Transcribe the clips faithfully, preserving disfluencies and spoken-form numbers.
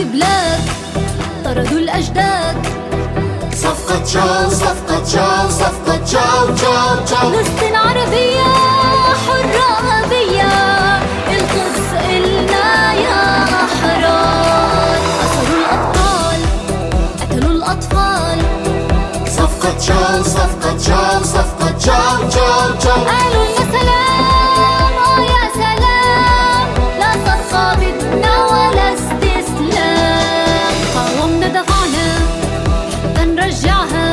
بلاد طردوا الأجداد. صفقة تشاو صفقة تشاو صفقة تشاو تشاو تشاو. فلسطين عربية حرة أبية، القدس إلنا يا أحرار. أسروا الأبطال قتلوا الأطفال. صفقة تشاو صفقة تشاو صفقة تشاو تشاو تشاو. قالوا يا سلام آه يا سلام، لا صفقة بدنا ولا استسلام. قاومنا دفعنا حتى نرجعها.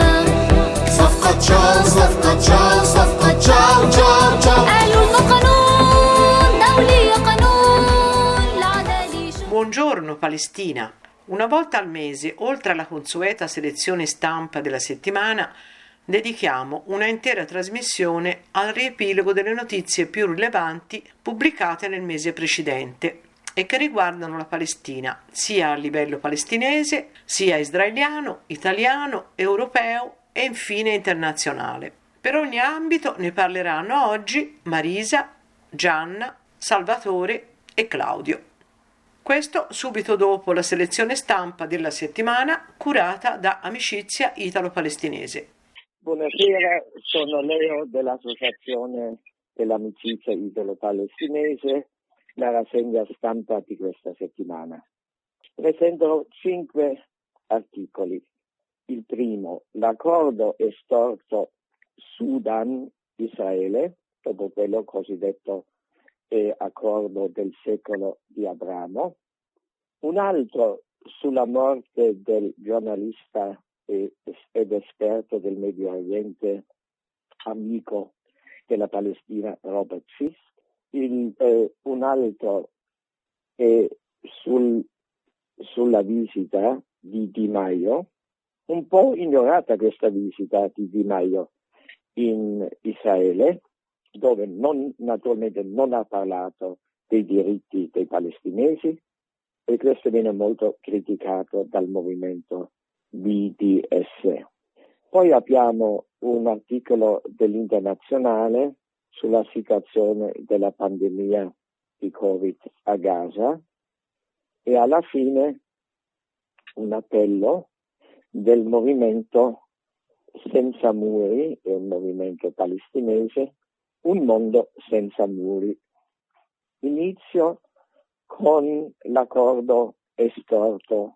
صفقة تشاو صفقة تشاو صفقة تشاو تشاو تشاو. قالوا إنه قانون دولي قانون العدالة. Buongiorno Palestina. Una volta al mese, oltre alla consueta selezione stampa della settimana, dedichiamo una intera trasmissione al riepilogo delle notizie più rilevanti pubblicate nel mese precedente e che riguardano la Palestina, sia a livello palestinese, sia israeliano, italiano, europeo e infine internazionale. Per ogni ambito ne parleranno oggi Marisa, Gianna, Salvatore e Claudio. Questo subito dopo la selezione stampa della settimana curata da Amicizia Italo-Palestinese. Buonasera, sono Leo dell'Associazione dell'Amicizia Italo-Palestinese, la rassegna stampa di questa settimana. Presento cinque articoli. Il primo, l'accordo estorto Sudan-Israele, dopo quello cosiddetto eh, accordo del secolo di Abramo. Un altro sulla morte del giornalista e, ed esperto del Medio Oriente, amico della Palestina, Robert Fisk. Il, eh, un altro è sul, sulla visita di Di Maio, un po' ignorata questa visita di Di Maio in Israele, dove non, naturalmente non ha parlato dei diritti dei palestinesi, e questo viene molto criticato dal movimento B D S. Poi abbiamo un articolo dell'Internazionale sulla situazione della pandemia di Covid a Gaza e alla fine un appello del movimento Senza Muri, è un movimento palestinese, un mondo senza muri. Inizio con l'accordo estorto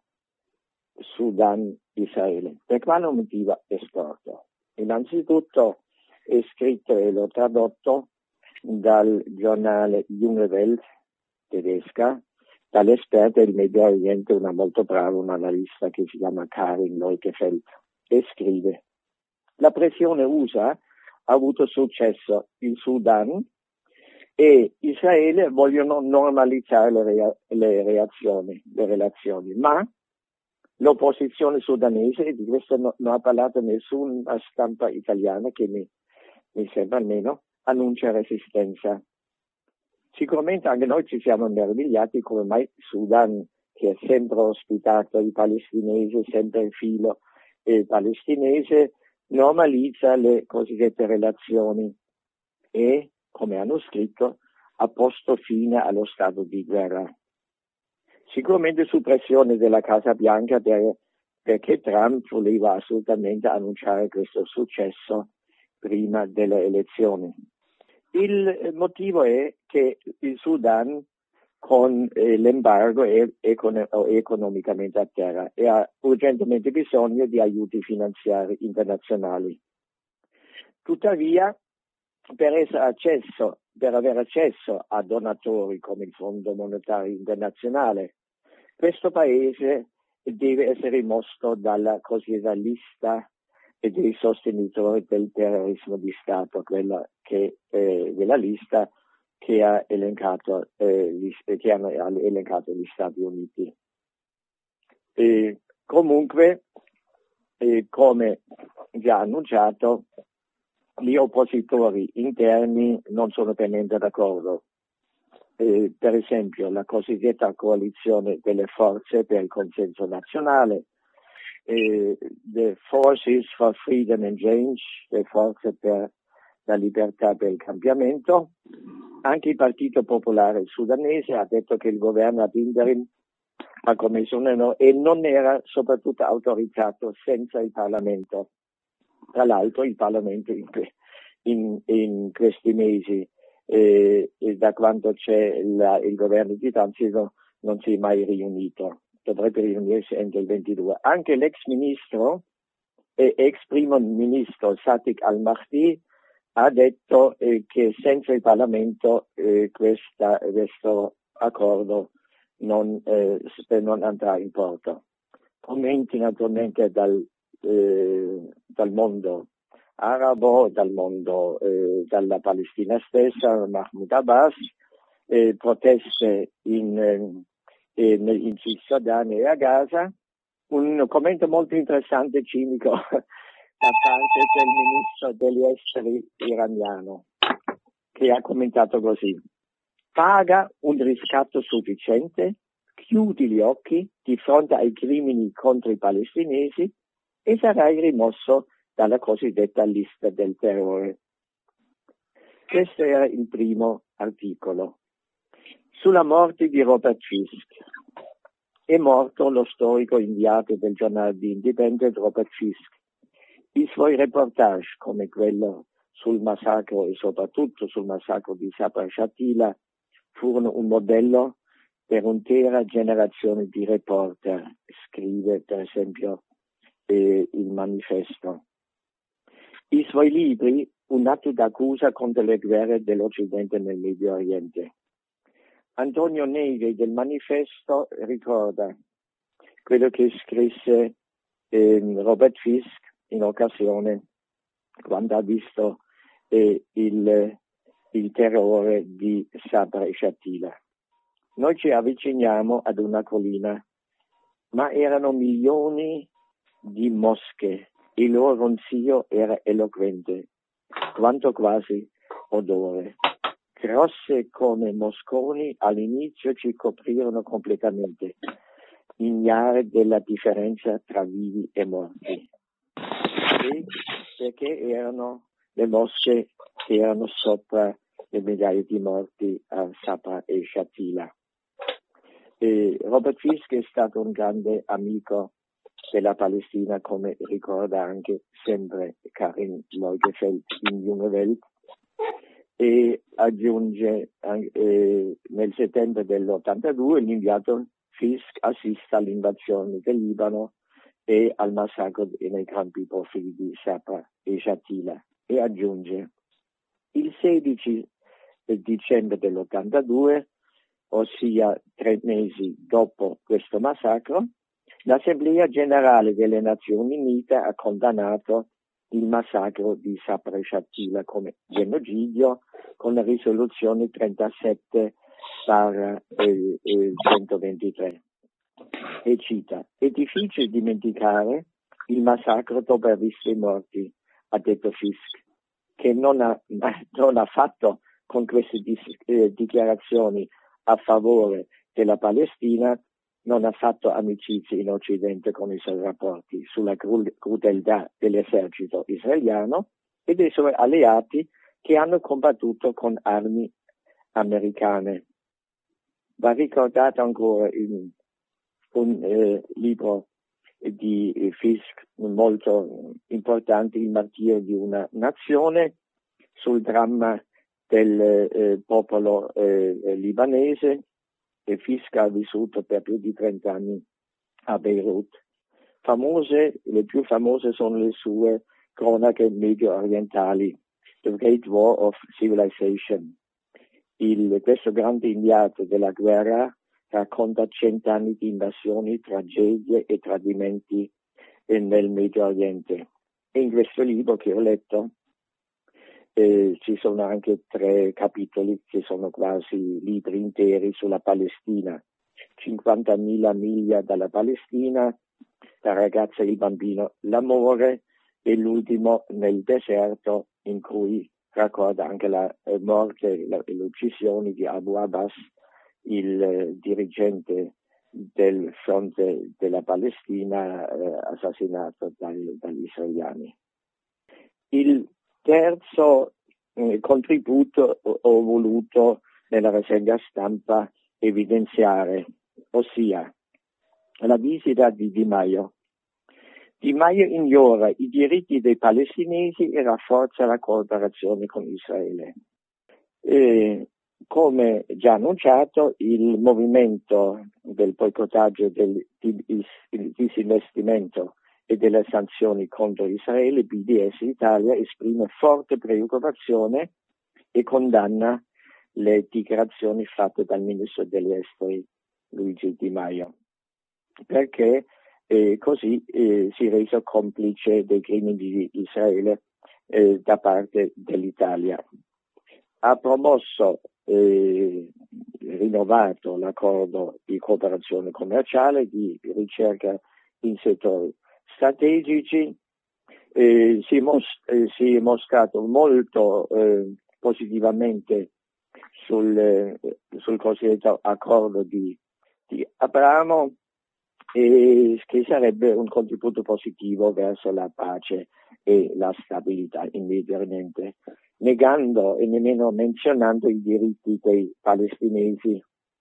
Sudan-Israele. Per quale motivo estorto? Innanzitutto è scritto e l'ho tradotto dal giornale Junge Welt tedesca, dall'esperta del Medio Oriente, una molto brava, un analista che si chiama Karin Leukefeld, e scrive: la pressione U S A ha avuto successo in Sudan e Israele vogliono normalizzare le, rea- le reazioni, le relazioni, ma l'opposizione sudanese, e di questo no, non ha parlato nessuna stampa italiana che mi, mi sembra almeno, annuncia resistenza. Sicuramente anche noi ci siamo meravigliati come mai Sudan, che ha sempre ospitato i palestinesi, sempre in filo eh, palestinese, normalizza le cosiddette relazioni e, come hanno scritto, ha posto fine allo stato di guerra. Sicuramente su pressione della Casa Bianca, per, perché Trump voleva assolutamente annunciare questo successo prima delle elezioni. Il motivo è che il Sudan con eh, l'embargo è, è, con, è economicamente a terra e ha urgentemente bisogno di aiuti finanziari internazionali. Tuttavia, per essere accesso, per avere accesso a donatori come il Fondo Monetario Internazionale, questo paese deve essere rimosso dalla cosiddetta lista dei sostenitori del terrorismo di Stato, quella che eh, della lista che ha elencato eh, gli, che hanno elencato gli Stati Uniti. E comunque, eh, come già annunciato, gli oppositori interni non sono per niente d'accordo. Eh, per esempio, la cosiddetta coalizione delle forze per il consenso nazionale, eh, the Forces for Freedom and Change, le forze per la libertà e per il cambiamento. Anche il Partito Popolare Sudanese ha detto che il governo ad interim ha commesso un errore e non era soprattutto autorizzato senza il Parlamento. Tra l'altro il Parlamento in, in, in questi mesi, eh, da quando c'è la, il governo di transito, non si è mai riunito. Dovrebbe riunirsi entro il ventidue. Anche l'ex ministro e ex primo ministro Sadiq al-Mahdi ha detto eh, che senza il Parlamento eh, questa, questo accordo non, eh, non andrà in porto. Commenti naturalmente dal, eh, dal mondo arabo, dal mondo, eh, dalla Palestina stessa, Mahmoud Abbas, eh, proteste in, eh, in Cisgiordania e a Gaza. Un commento molto interessante e cinico da parte del ministro degli esteri iraniano, che ha commentato così: paga un riscatto sufficiente, chiudi gli occhi di fronte ai crimini contro i palestinesi e sarai rimosso dalla cosiddetta lista del terrore. Questo era il primo articolo. Sulla morte di Robert Fisk. È morto lo storico inviato del giornale The Independent Robert Fisk. I suoi reportage, come quello sul massacro e soprattutto sul massacro di Sabra Shatila, furono un modello per un'intera generazione di reporter, scrive per esempio eh, il manifesto. I suoi libri, un atto d'accusa contro le guerre dell'Occidente nel Medio Oriente. Antonio Negri del manifesto ricorda quello che scrisse eh, Robert Fisk in occasione quando ha visto eh, il, il terrore di Sabra e Shatila. Noi ci avviciniamo ad una collina, ma erano milioni di mosche. Il loro ronzio era eloquente, quanto quasi odore. Grosse come mosconi all'inizio ci coprirono completamente, ignare della differenza tra vivi e morti. E perché erano le mosche che erano sopra le migliaia di morti a Sabra e Shatila. E Robert Fisk è stato un grande amico della Palestina, come ricorda anche sempre Karin Leugefeld in Junge Welt, e aggiunge eh, nel settembre dell'ottantadue l'inviato Fisk assiste all'invasione del Libano e al massacro nei campi profughi di Sabra e Shatila, e aggiunge: il sedici dicembre dell'ottantadue, ossia tre mesi dopo questo massacro, l'Assemblea Generale delle Nazioni Unite ha condannato il massacro di Sabra e Shatila come genocidio con la risoluzione trentasette centoventitré. E cita: è difficile dimenticare il massacro dopo aver visto i morti, ha detto Fisk, che non ha, non ha fatto con queste dis- eh, dichiarazioni a favore della Palestina, non ha fatto amicizie in Occidente con i suoi rapporti sulla cru- crudeltà dell'esercito israeliano e dei suoi alleati che hanno combattuto con armi americane. Va ricordato ancora in un eh, libro di eh, Fisk molto importante, Il martirio di una nazione, sul dramma del eh, popolo eh, libanese. E Fisk ha vissuto per più di trenta anni a Beirut. Famose, le più famose sono le sue cronache medio orientali, The Great War of Civilization. Il, questo grande inviato della guerra racconta cent'anni di invasioni, tragedie e tradimenti nel Medio Oriente. E in questo libro che ho letto Eh, ci sono anche tre capitoli che sono quasi libri interi sulla Palestina. cinquantamila miglia dalla Palestina, la ragazza e il bambino, l'amore, e l'ultimo Nel deserto, in cui racconta anche la eh, morte e l'uccisione di Abu Abbas, il eh, dirigente del fronte della Palestina eh, assassinato dai, dagli israeliani. Il terzo eh, contributo ho, ho voluto nella rassegna stampa evidenziare, ossia la visita di Di Maio. Di Maio ignora i diritti dei palestinesi e rafforza la cooperazione con Israele. E, come già annunciato, il movimento del boicottaggio, del disinvestimento e delle sanzioni contro Israele, B D S Italia, esprime forte preoccupazione e condanna le dichiarazioni fatte dal ministro degli esteri Luigi Di Maio, perché eh, così eh, si è reso complice dei crimini di Israele eh, da parte dell'Italia. Ha promosso e eh, rinnovato l'accordo di cooperazione commerciale, di ricerca in settori strategici, eh, si, mos- eh, si è mostrato molto eh, positivamente sul, eh, sul cosiddetto accordo di, di Abramo, e che sarebbe un contributo positivo verso la pace e la stabilità in Medio Oriente, negando e nemmeno menzionando i diritti dei palestinesi.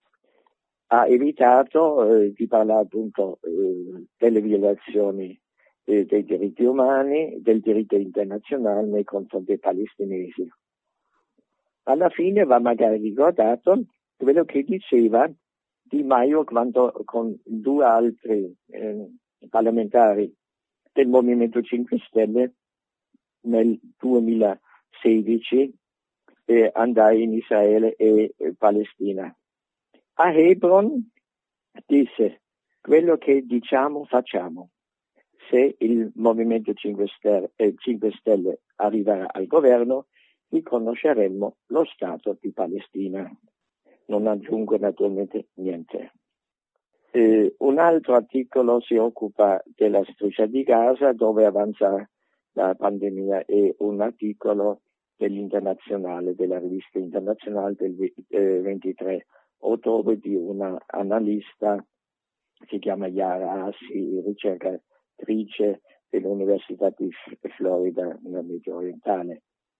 Ha evitato eh, di parlare appunto eh, delle violazioni eh, dei diritti umani, del diritto internazionale nei confronti dei palestinesi. Alla fine va magari ricordato quello che diceva Di Maio quando con due altri eh, parlamentari del Movimento cinque Stelle nel duemilasedici eh, andai in Israele e eh, Palestina. A Hebron disse: quello che diciamo facciamo. Se il Movimento cinque Stelle, eh, cinque Stelle arriverà al governo, riconosceremo lo Stato di Palestina. Non aggiungo naturalmente niente. Eh, un altro articolo si occupa della striscia di Gaza, dove avanza la pandemia, e un articolo dell'Internazionale, della rivista internazionale del eh, ventitré ottobre di una analista, si chiama Yara Assi, ricercatrice dell'Università di Florida nel Medio Orientale,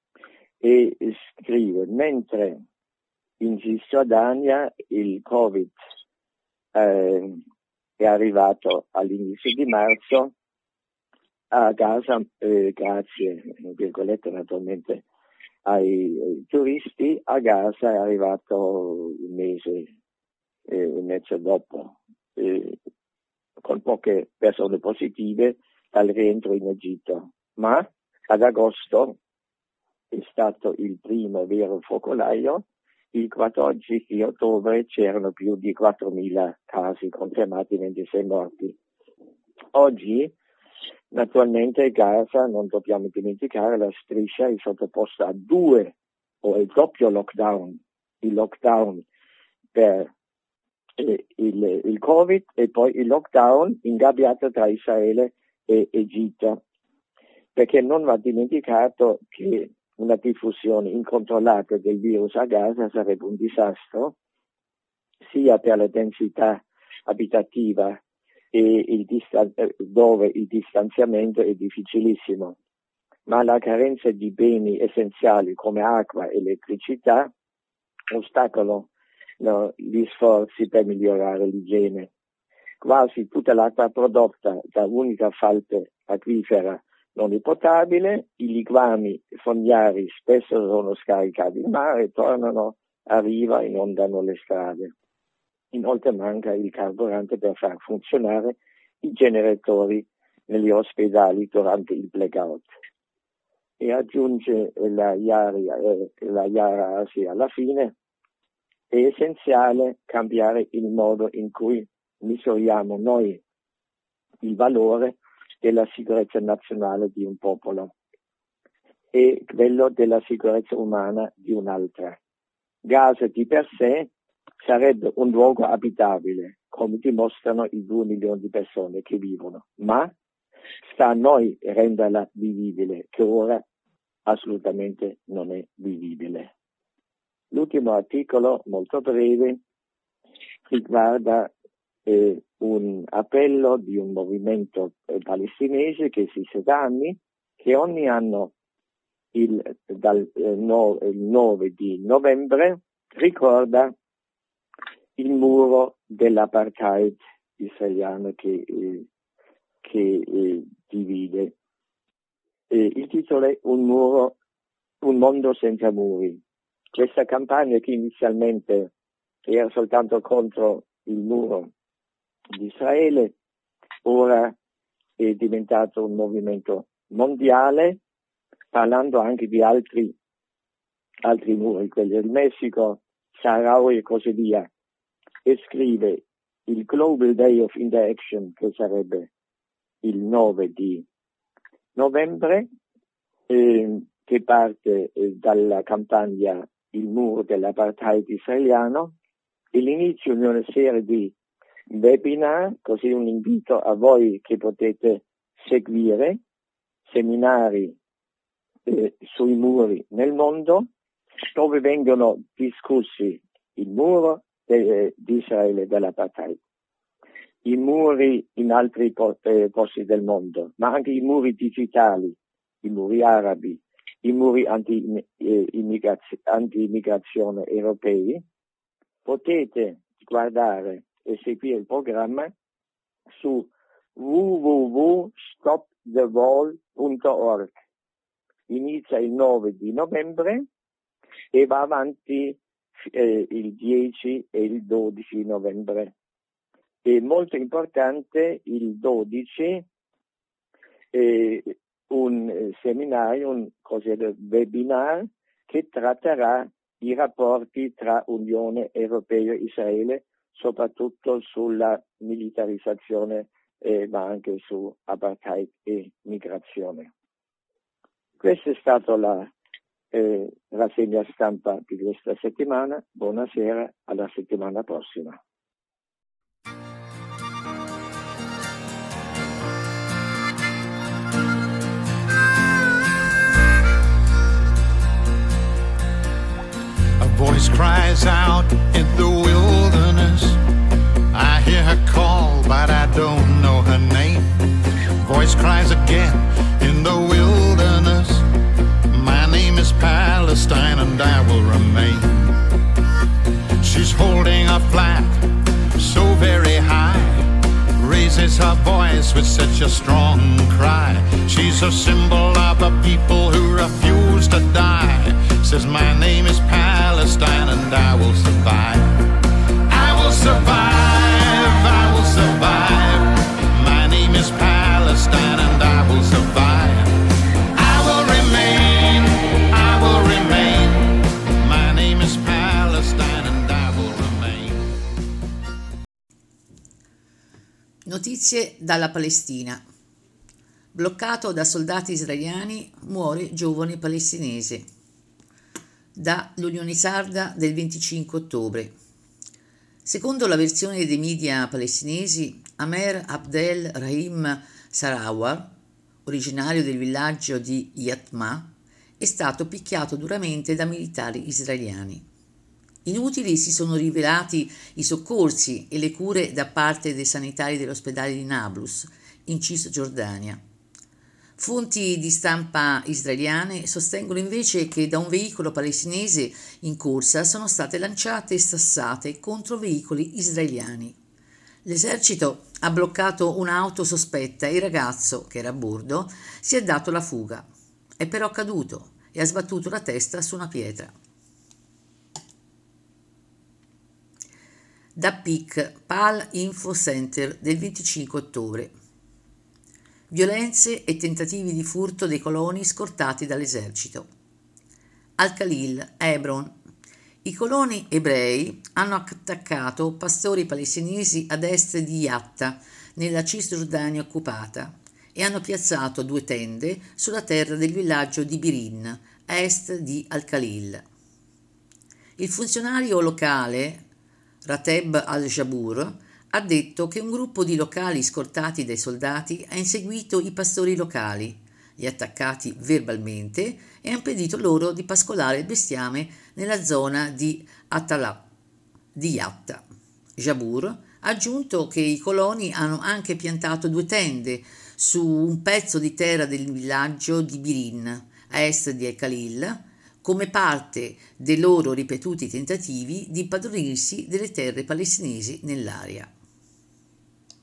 e scrive: mentre in Cisgiordania il Covid eh, è arrivato all'inizio di marzo, a Gaza, eh, grazie, virgolette, naturalmente ai, ai turisti, a Gaza è arrivato un mese e eh, mezzo dopo, eh, con poche persone positive dal rientro in Egitto. Ma ad agosto è stato il primo vero focolaio. Il quattordici di ottobre c'erano più di quattromila casi confermati, ventisei morti. Oggi, naturalmente, Gaza, non dobbiamo dimenticare, la striscia è sottoposta a due o il doppio lockdown, il lockdown per eh, il, il Covid e poi il lockdown ingabbiato tra Israele e Egitto, perché non va dimenticato che una diffusione incontrollata del virus a Gaza sarebbe un disastro, sia per la densità abitativa e il distan- dove il distanziamento è difficilissimo, ma la carenza di beni essenziali come acqua e elettricità ostacolano no, gli sforzi per migliorare l'igiene. Quasi tutta l'acqua prodotta da unica falde acquifera non è potabile, i liquami fognari spesso sono scaricati in mare, tornano a riva e inondano le strade. Inoltre manca il carburante per far funzionare i generatori negli ospedali durante il blackout. E aggiunge la Yara, eh, la Yara Asi alla fine: è essenziale cambiare il modo in cui misuriamo noi il valore della sicurezza nazionale di un popolo e quello della sicurezza umana di un'altra. Gaza di per sé sarebbe un luogo abitabile, come dimostrano i due milioni di persone che vivono, ma sta a noi renderla vivibile, che ora assolutamente non è vivibile. L'ultimo articolo, molto breve, riguarda eh, un appello di un movimento eh, palestinese che esiste da anni, che ogni anno il, dal eh, no, il nove di novembre ricorda il muro dell'apartheid israeliana che, eh, che eh, divide. Eh, il titolo è Un muro, un mondo senza muri. Questa campagna, che inizialmente era soltanto contro il muro di Israele, ora è diventato un movimento mondiale, parlando anche di altri, altri muri, quelli del Messico, Saharaui e così via, e scrive il Global Day of Interaction, che sarebbe il nove di novembre, eh, che parte eh, dalla campagna Il muro dell'apartheid israeliano, e l'inizio di una serie di webinar, così un invito a voi che potete seguire, seminari eh, sui muri nel mondo, dove vengono discussi il muro eh, di Israele dell'apartheid, i muri in altri po- eh, posti del mondo, ma anche i muri digitali, i muri arabi, i muri anti-immigrazione anti europei. Potete guardare e seguire il programma su w w w punto stop the wall punto org. Inizia il nove di novembre e va avanti eh, il dieci e il dodici novembre. È molto importante il dodici eh, un eh, seminario, un cosiddetto webinar, che tratterà i rapporti tra Unione Europea e Israele, soprattutto sulla militarizzazione, eh, ma anche su apartheid e migrazione. Questa è stata la eh, rassegna stampa di questa settimana. Buonasera, alla settimana prossima. A voice cries out in the wilderness. I hear her call, but I don't know her name. Voice cries again in the wilderness. My name is Palestine and I will remain. She's holding a flag so very high, raises her voice with such a strong cry. She's a symbol of a people who refuse to die. Says my name is Palestine and I will survive. I will survive, I will survive. My name is Palestine and I will survive. I will remain, I will remain. My name is Palestine and I will remain. Notizie dalla Palestina. Bloccato da soldati israeliani, muore giovane palestinese. Da l'Unione Sarda del venticinque ottobre. Secondo la versione dei media palestinesi, Amer Abdel Rahim Sarawar, originario del villaggio di Yatma, è stato picchiato duramente da militari israeliani. Inutili si sono rivelati i soccorsi e le cure da parte dei sanitari dell'ospedale di Nablus, in Cisgiordania. Fonti di stampa israeliane sostengono invece che da un veicolo palestinese in corsa sono state lanciate sassate contro veicoli israeliani. L'esercito ha bloccato un'auto sospetta e il ragazzo, che era a bordo, si è dato la fuga. È però caduto e ha sbattuto la testa su una pietra. Da P I C, Pal Info Center del venticinque ottobre. Violenze e tentativi di furto dei coloni scortati dall'esercito. Al-Khalil, Hebron. I coloni ebrei hanno attaccato pastori palestinesi ad est di Yatta, nella Cisgiordania occupata, e hanno piazzato due tende sulla terra del villaggio di Birin, a est di Al-Khalil. Il funzionario locale, Rateb al-Jabur, ha detto che un gruppo di locali scortati dai soldati ha inseguito i pastori locali, li ha attaccati verbalmente e ha impedito loro di pascolare il bestiame nella zona di Atalà, di Yatta. Jabur ha aggiunto che i coloni hanno anche piantato due tende su un pezzo di terra del villaggio di Birin, a est di Al-Khalil, come parte dei loro ripetuti tentativi di impadronirsi delle terre palestinesi nell'area.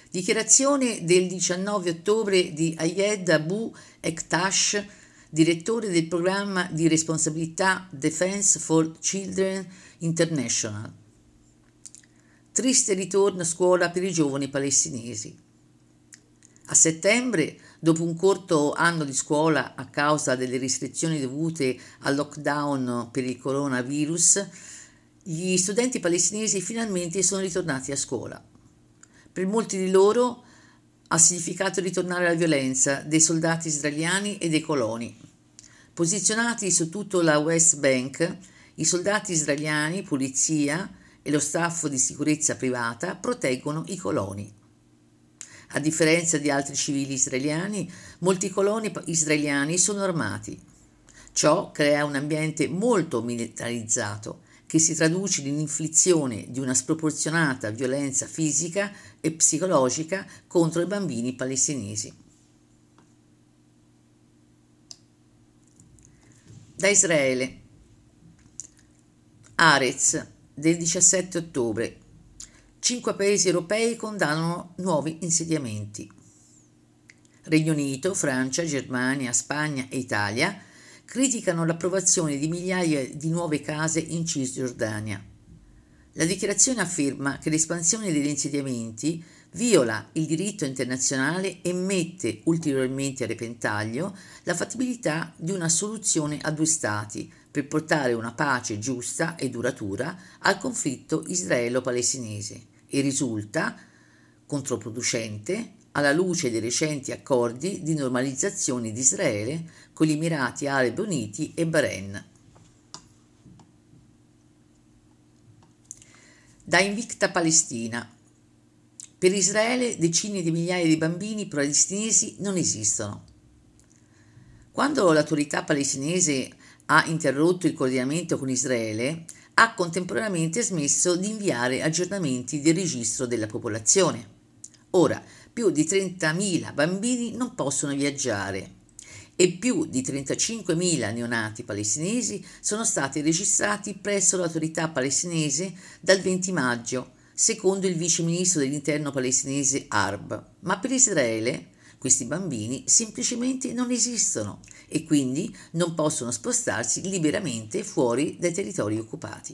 Dichiarazione del diciannove ottobre di Ayed Abu Ektash, direttore del programma di responsabilità Defense for Children International. Triste ritorno a scuola per i giovani palestinesi. A settembre, dopo un corto anno di scuola a causa delle restrizioni dovute al lockdown per il coronavirus, gli studenti palestinesi finalmente sono ritornati a scuola. Per molti di loro ha significato ritornare alla violenza dei soldati israeliani e dei coloni. Posizionati su tutta la West Bank, i soldati israeliani, polizia e lo staff di sicurezza privata proteggono i coloni. A differenza di altri civili israeliani, molti coloni israeliani sono armati. Ciò crea un ambiente molto militarizzato, che si traduce in inflizione di una sproporzionata violenza fisica e psicologica contro i bambini palestinesi. Da Israele. Haaretz del diciassette ottobre. Cinque paesi europei condannano nuovi insediamenti. Regno Unito, Francia, Germania, Spagna e Italia criticano l'approvazione di migliaia di nuove case in Cisgiordania. La dichiarazione afferma che l'espansione degli insediamenti viola il diritto internazionale e mette ulteriormente a repentaglio la fattibilità di una soluzione a due stati per portare una pace giusta e duratura al conflitto israelo-palestinese e risulta controproducente alla luce dei recenti accordi di normalizzazione di Israele con gli Emirati Arabi Uniti e Bahrain. Da Invicta Palestina. Per Israele decine di migliaia di bambini palestinesi non esistono. Quando l'autorità palestinese ha interrotto il coordinamento con Israele, ha contemporaneamente smesso di inviare aggiornamenti del registro della popolazione. Ora, più di trentamila bambini non possono viaggiare e più di trentacinquemila neonati palestinesi sono stati registrati presso l'autorità palestinese dal venti maggio, secondo il vice ministro dell'interno palestinese Harb. Ma per Israele questi bambini semplicemente non esistono e quindi non possono spostarsi liberamente fuori dai territori occupati.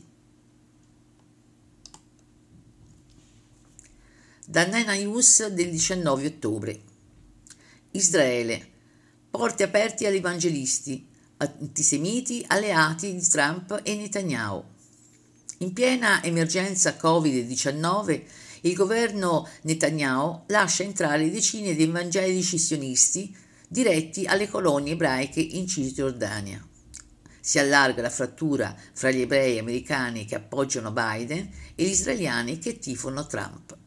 Da Nine News del diciannove ottobre. Israele. Porte aperte agli evangelisti, antisemiti alleati di Trump e Netanyahu. In piena emergenza covid diciannove, il governo Netanyahu lascia entrare decine di evangelici sionisti diretti alle colonie ebraiche in Cisgiordania. Si allarga la frattura fra gli ebrei americani che appoggiano Biden e gli israeliani che tifano Trump.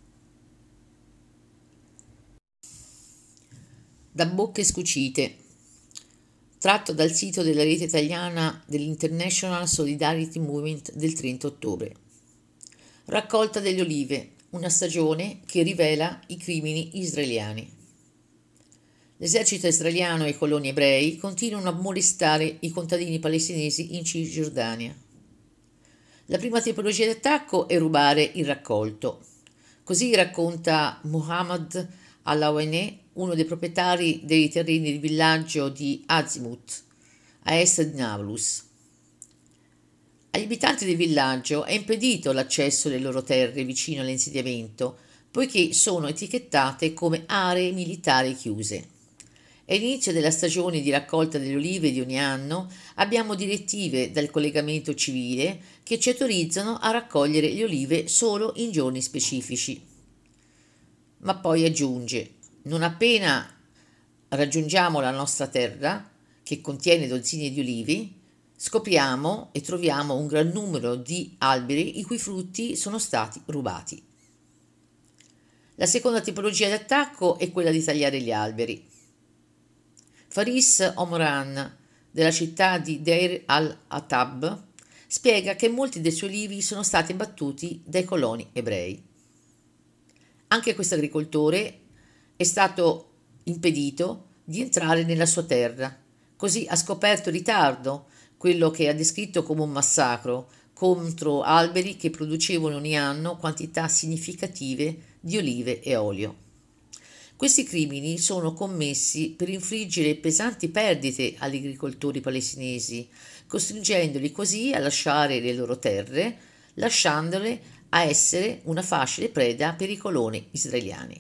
Da Bocche Scucite, tratto dal sito della rete italiana dell'International Solidarity Movement del trenta ottobre. Raccolta delle olive, una stagione che rivela i crimini israeliani. L'esercito israeliano e i coloni ebrei continuano a molestare i contadini palestinesi in Cisgiordania. La prima tipologia di attacco è rubare il raccolto. Così racconta Muhammad Al-Aweneh, uno dei proprietari dei terreni del villaggio di Azimut, a est di Nablus. Agli abitanti del villaggio è impedito l'accesso alle loro terre vicino all'insediamento, poiché sono etichettate come aree militari chiuse. All'inizio della stagione di raccolta delle olive di ogni anno abbiamo direttive dal collegamento civile che ci autorizzano a raccogliere le olive solo in giorni specifici. Ma poi aggiunge: non appena raggiungiamo la nostra terra, che contiene dozzine di olivi, scopriamo e troviamo un gran numero di alberi i cui frutti sono stati rubati. La seconda tipologia di attacco è quella di tagliare gli alberi. Faris Omran, della città di Deir al-Atab, spiega che molti dei suoi olivi sono stati abbattuti dai coloni ebrei. Anche questo agricoltore è stato impedito di entrare nella sua terra, così ha scoperto in ritardo quello che ha descritto come un massacro contro alberi che producevano ogni anno quantità significative di olive e olio. Questi crimini sono commessi per infliggere pesanti perdite agli agricoltori palestinesi, costringendoli così a lasciare le loro terre, lasciandole a essere una facile preda per i coloni israeliani.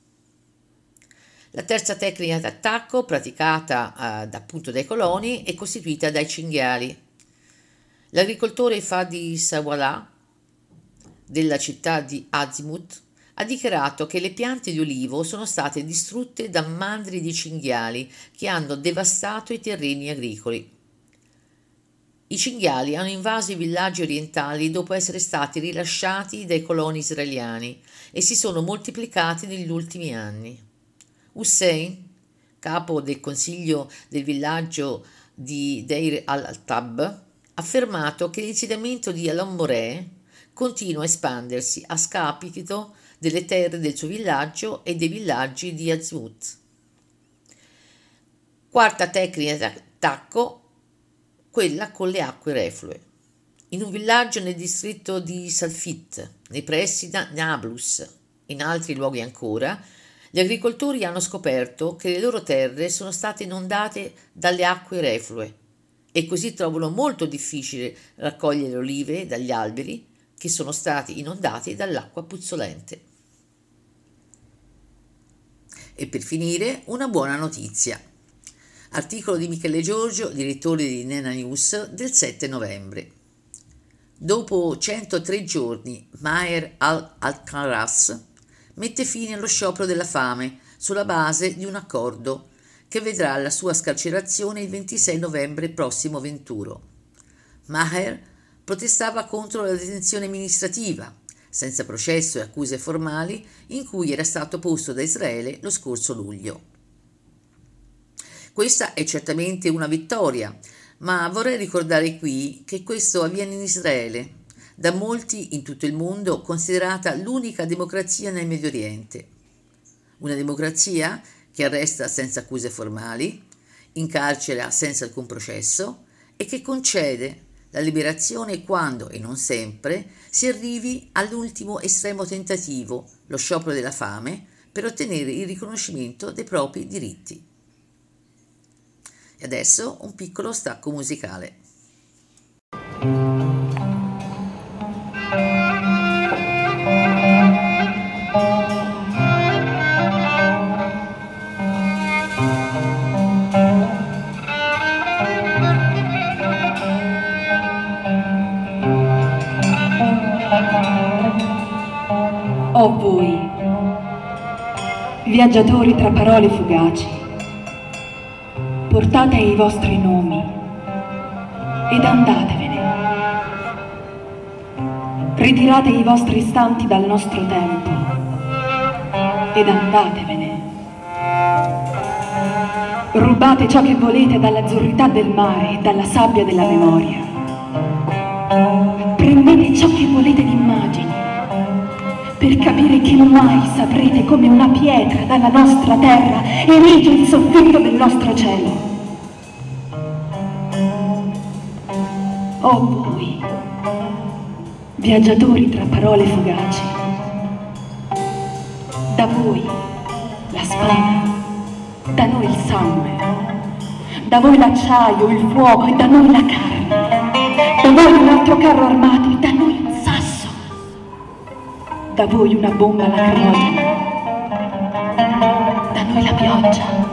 La terza tecnica d'attacco, praticata eh, appunto dai coloni, è costituita dai cinghiali. L'agricoltore Fadi Sawalha della città di Azimut ha dichiarato che le piante di olivo sono state distrutte da mandri di cinghiali che hanno devastato i terreni agricoli. I cinghiali hanno invaso i villaggi orientali dopo essere stati rilasciati dai coloni israeliani e si sono moltiplicati negli ultimi anni. Hussein, capo del consiglio del villaggio di Deir al-Tab, ha affermato che l'insediamento di Al-Moreh continua a espandersi a scapito delle terre del suo villaggio e dei villaggi di Azimut. Quarta tecnica d'attacco, quella con le acque reflue. In un villaggio nel distretto di Salfit, nei pressi di Nablus e in altri luoghi ancora, gli agricoltori hanno scoperto che le loro terre sono state inondate dalle acque reflue e così trovano molto difficile raccogliere olive dagli alberi che sono stati inondati dall'acqua puzzolente. E per finire, una buona notizia. Articolo di Michele Giorgio, direttore di Nena News, del sette novembre. Dopo centotré giorni, Maher al-Kharas mette fine allo sciopero della fame sulla base di un accordo che vedrà la sua scarcerazione il ventisei novembre prossimo venturo. Maher protestava contro la detenzione amministrativa, senza processo e accuse formali, in cui era stato posto da Israele lo scorso luglio. Questa è certamente una vittoria, ma vorrei ricordare qui che questo avviene in Israele, da molti in tutto il mondo considerata l'unica democrazia nel Medio Oriente. Una democrazia che arresta senza accuse formali, incarcera senza alcun processo e che concede la liberazione quando, e non sempre, si arrivi all'ultimo estremo tentativo, lo sciopero della fame, per ottenere il riconoscimento dei propri diritti. E adesso un piccolo stacco musicale. O voi, viaggiatori tra parole fugaci, portate i vostri nomi ed andatevene. Ritirate i vostri istanti dal nostro tempo ed andatevene. Rubate ciò che volete dall'azzurrità del mare e dalla sabbia della memoria. Prendete ciò che volete di immagini, per capire che mai saprete come una pietra dalla nostra terra erige il soffitto del nostro cielo. O voi, viaggiatori tra parole fugaci, da voi la spada, da noi il sangue, da voi l'acciaio, il fuoco e da noi la carne, da voi un altro carro armato e da noi un sasso, da voi una bomba lacrimogena, da noi la pioggia.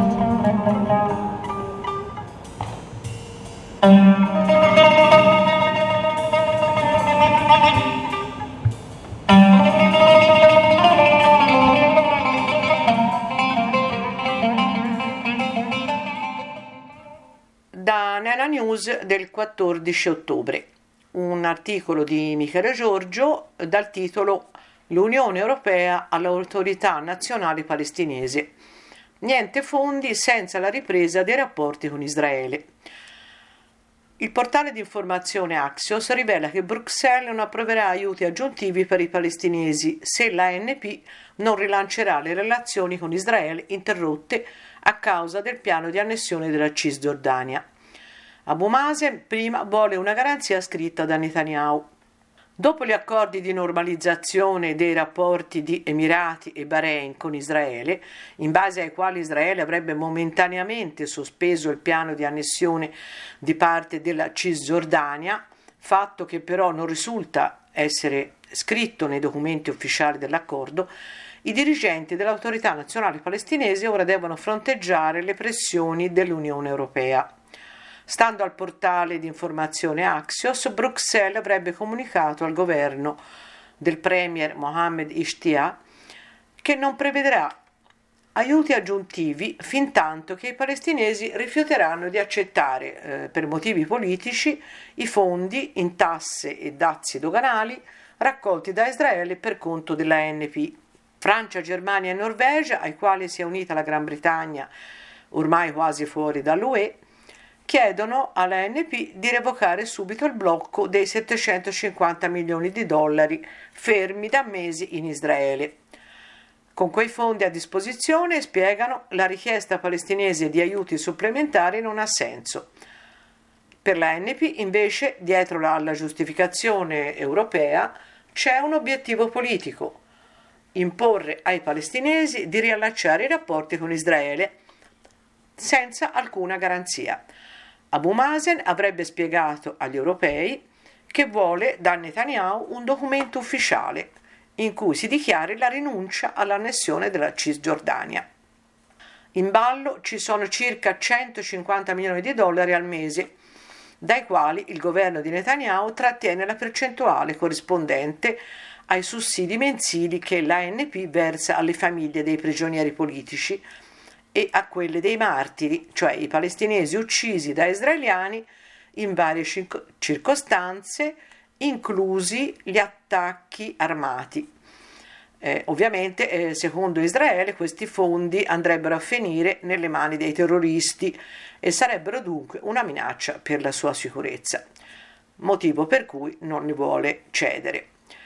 Da Nena News del quattordici ottobre, un articolo di Michele Giorgio dal titolo L'Unione Europea all'Autorità Nazionale Palestinese. Niente fondi senza la ripresa dei rapporti con Israele. Il portale di informazione Axios rivela che Bruxelles non approverà aiuti aggiuntivi per i palestinesi se l'A N P non rilancerà le relazioni con Israele interrotte a causa del piano di annessione della Cisgiordania. Abu Mazen prima vuole una garanzia scritta da Netanyahu. Dopo gli accordi di normalizzazione dei rapporti di Emirati e Bahrain con Israele, in base ai quali Israele avrebbe momentaneamente sospeso il piano di annessione di parte della Cisgiordania, fatto che però non risulta essere scritto nei documenti ufficiali dell'accordo, i dirigenti dell'Autorità Nazionale Palestinese ora devono fronteggiare le pressioni dell'Unione Europea. Stando al portale di informazione Axios, Bruxelles avrebbe comunicato al governo del premier Mohammed Ishtia che non prevederà aiuti aggiuntivi fintanto che i palestinesi rifiuteranno di accettare, eh, per motivi politici, i fondi in tasse e dazi doganali raccolti da Israele per conto della A N P. Francia, Germania e Norvegia, ai quali si è unita la Gran Bretagna, ormai quasi fuori dall'U E, chiedono alla A N P di revocare subito il blocco dei settecentocinquanta milioni di dollari fermi da mesi in Israele. Con quei fondi a disposizione, spiegano, la richiesta palestinese di aiuti supplementari non ha senso. Per la A N P, invece, dietro alla giustificazione europea c'è un obiettivo politico: imporre ai palestinesi di riallacciare i rapporti con Israele senza alcuna garanzia. Abu Mazen avrebbe spiegato agli europei che vuole da Netanyahu un documento ufficiale in cui si dichiari la rinuncia all'annessione della Cisgiordania. In ballo ci sono circa centocinquanta milioni di dollari al mese, dai quali il governo di Netanyahu trattiene la percentuale corrispondente ai sussidi mensili che l'A N P versa alle famiglie dei prigionieri politici e a quelle dei martiri, cioè i palestinesi uccisi da israeliani in varie circostanze, inclusi gli attacchi armati. Eh, ovviamente, eh, secondo Israele, questi fondi andrebbero a finire nelle mani dei terroristi e sarebbero dunque una minaccia per la sua sicurezza, motivo per cui non ne vuole cedere.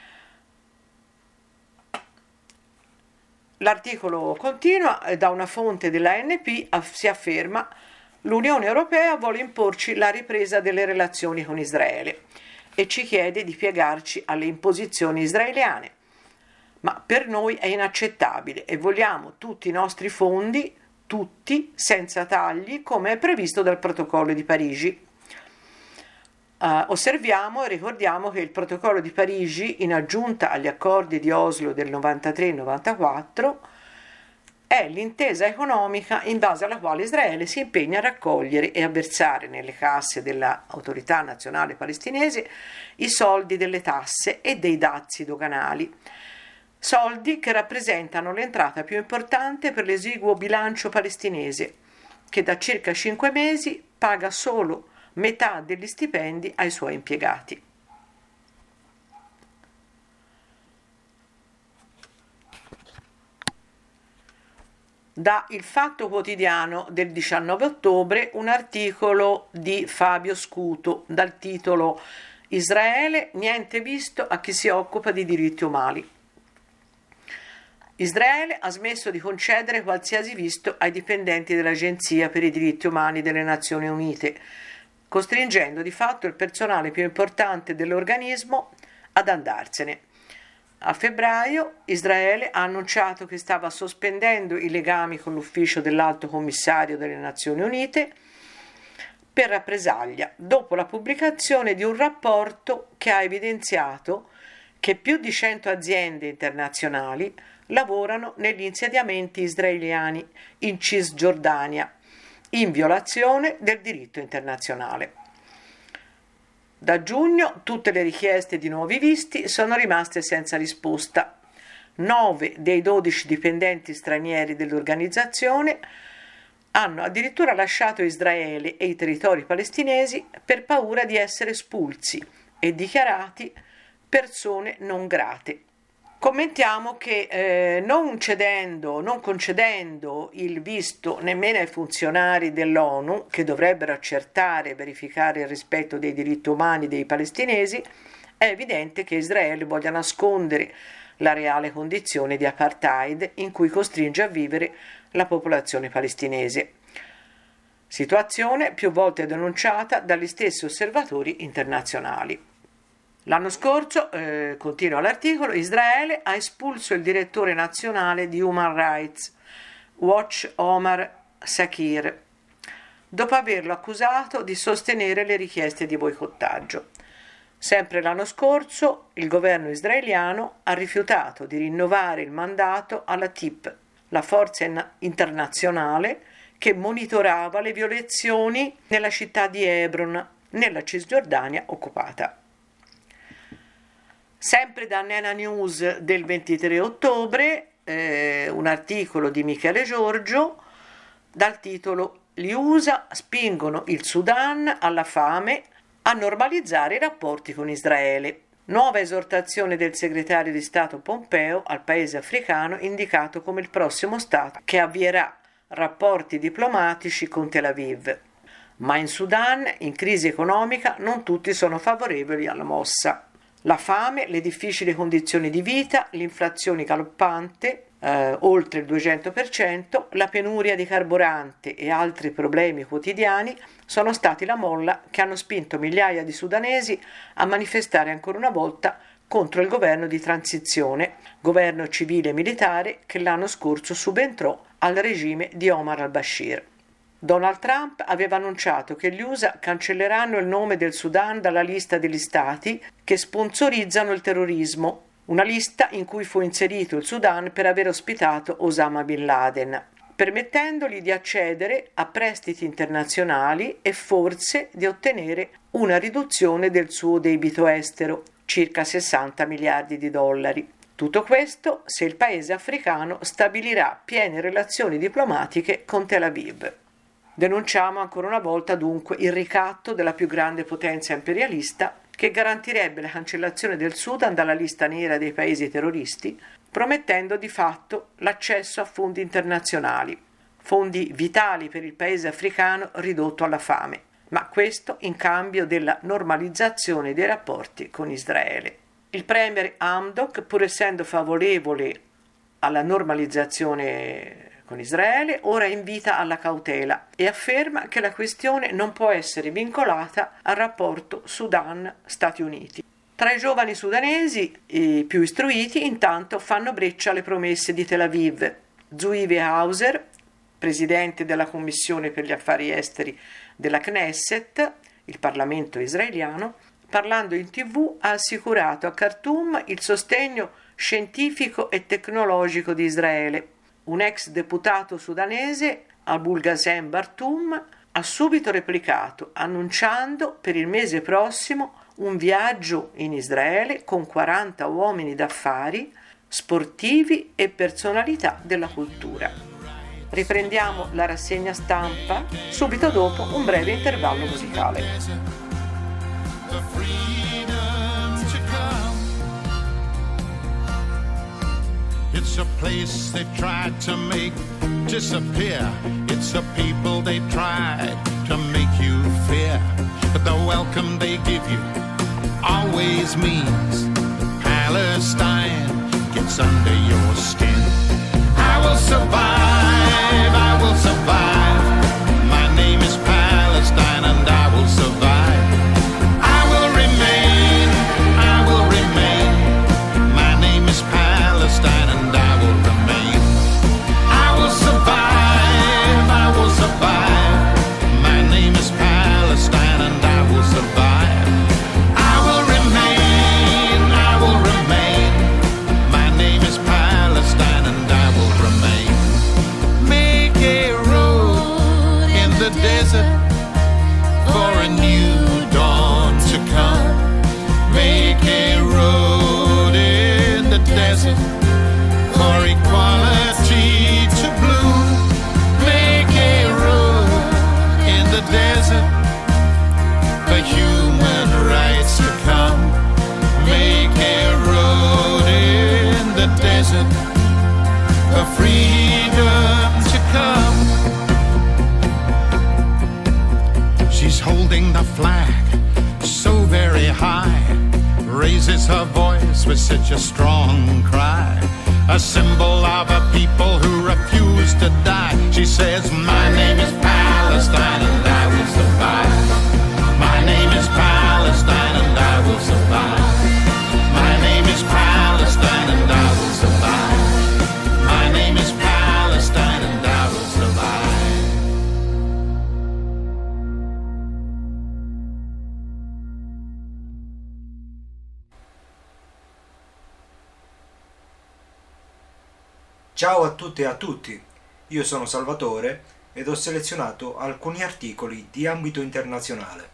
L'articolo continua, da una fonte dell'A N P si afferma: l'Unione Europea vuole imporci la ripresa delle relazioni con Israele e ci chiede di piegarci alle imposizioni israeliane, ma per noi è inaccettabile e vogliamo tutti i nostri fondi, tutti, senza tagli, come è previsto dal Protocollo di Parigi. Uh, osserviamo e ricordiamo che il Protocollo di Parigi, in aggiunta agli accordi di Oslo del novantatré novantaquattro, è l'intesa economica in base alla quale Israele si impegna a raccogliere e a versare nelle casse dell'Autorità Nazionale Palestinese i soldi delle tasse e dei dazi doganali, soldi che rappresentano l'entrata più importante per l'esiguo bilancio palestinese, che da circa cinque mesi paga solo metà degli stipendi ai suoi impiegati. Da Il Fatto Quotidiano del diciannove ottobre un articolo di Fabio Scuto dal titolo Israele, niente visto a chi si occupa di diritti umani. Israele ha smesso di concedere qualsiasi visto ai dipendenti dell'Agenzia per i diritti umani delle Nazioni Unite, costringendo di fatto il personale più importante dell'organismo ad andarsene. A febbraio Israele ha annunciato che stava sospendendo i legami con l'ufficio dell'Alto Commissario delle Nazioni Unite per rappresaglia, dopo la pubblicazione di un rapporto che ha evidenziato che più di cento aziende internazionali lavorano negli insediamenti israeliani in Cisgiordania, in violazione del diritto internazionale. Da giugno tutte le richieste di nuovi visti sono rimaste senza risposta. Nove dei dodici dipendenti stranieri dell'organizzazione hanno addirittura lasciato Israele e i territori palestinesi per paura di essere espulsi e dichiarati persone non grate. Commentiamo che eh, non cedendo, non concedendo il visto nemmeno ai funzionari dell'ONU che dovrebbero accertare e verificare il rispetto dei diritti umani dei palestinesi, è evidente che Israele voglia nascondere la reale condizione di apartheid in cui costringe a vivere la popolazione palestinese. Situazione più volte denunciata dagli stessi osservatori internazionali. L'anno scorso, eh, continua l'articolo, Israele ha espulso il direttore nazionale di Human Rights Watch Omar Shakir, dopo averlo accusato di sostenere le richieste di boicottaggio. Sempre l'anno scorso, il governo israeliano ha rifiutato di rinnovare il mandato alla T I P, la forza internazionale che monitorava le violazioni nella città di Hebron, nella Cisgiordania occupata. Sempre da Nena News del ventitré ottobre, eh, un articolo di Michele Giorgio dal titolo «Gli U S A spingono il Sudan alla fame a normalizzare i rapporti con Israele». Nuova esortazione del segretario di Stato Pompeo al paese africano indicato come il prossimo Stato che avvierà rapporti diplomatici con Tel Aviv. Ma in Sudan, in crisi economica, non tutti sono favorevoli alla mossa. La fame, le difficili condizioni di vita, l'inflazione galoppante, eh, oltre il duecento per cento, la penuria di carburante e altri problemi quotidiani sono stati la molla che hanno spinto migliaia di sudanesi a manifestare ancora una volta contro il governo di transizione, governo civile e militare che l'anno scorso subentrò al regime di Omar al-Bashir. Donald Trump aveva annunciato che gli U S A cancelleranno il nome del Sudan dalla lista degli stati che sponsorizzano il terrorismo, una lista in cui fu inserito il Sudan per aver ospitato Osama Bin Laden, permettendogli di accedere a prestiti internazionali e forse di ottenere una riduzione del suo debito estero, circa sessanta miliardi di dollari. Tutto questo se il paese africano stabilirà piene relazioni diplomatiche con Tel Aviv. Denunciamo ancora una volta dunque il ricatto della più grande potenza imperialista che garantirebbe la cancellazione del Sudan dalla lista nera dei paesi terroristi, promettendo di fatto l'accesso a fondi internazionali, fondi vitali per il paese africano ridotto alla fame, ma questo in cambio della normalizzazione dei rapporti con Israele. Il premier Hamdok, pur essendo favorevole alla normalizzazione con Israele, ora invita alla cautela e afferma che la questione non può essere vincolata al rapporto Sudan-Stati Uniti. Tra i giovani sudanesi i più istruiti intanto fanno breccia alle promesse di Tel Aviv. Zvi Hauser, presidente della Commissione per gli affari esteri della Knesset, il Parlamento israeliano, parlando in tivù ha assicurato a Khartoum il sostegno scientifico e tecnologico di Israele. Un ex deputato sudanese, Abul Ghassem Bartoum, ha subito replicato, annunciando per il mese prossimo un viaggio in Israele con quaranta uomini d'affari, sportivi e personalità della cultura. Riprendiamo la rassegna stampa subito dopo un breve intervallo musicale. It's a place they tried to make disappear. It's a people they tried to make you fear. But the welcome they give you always means Palestine gets under your skin. I will survive, I will survive. My name is Palestine and I will survive. I will remain, I will remain. My name is Palestine and I will remain. I will survive, I will survive. My name is Palestine and I will survive. I will remain, I will remain. My name is Palestine and I will remain. Make a road in the desert for a new dawn to come. Make a road in the desert for equality to bloom. Make a road in the desert for human rights to come. Make a road in the desert for freedom to come. She's holding the flag so very high, raises her voice with such a strong cry, a symbol of a people who refuse to die. She says, my name is Palestine and I will survive. My name is Palestine and I will survive. Ciao a tutte e a tutti, io sono Salvatore ed ho selezionato alcuni articoli di ambito internazionale.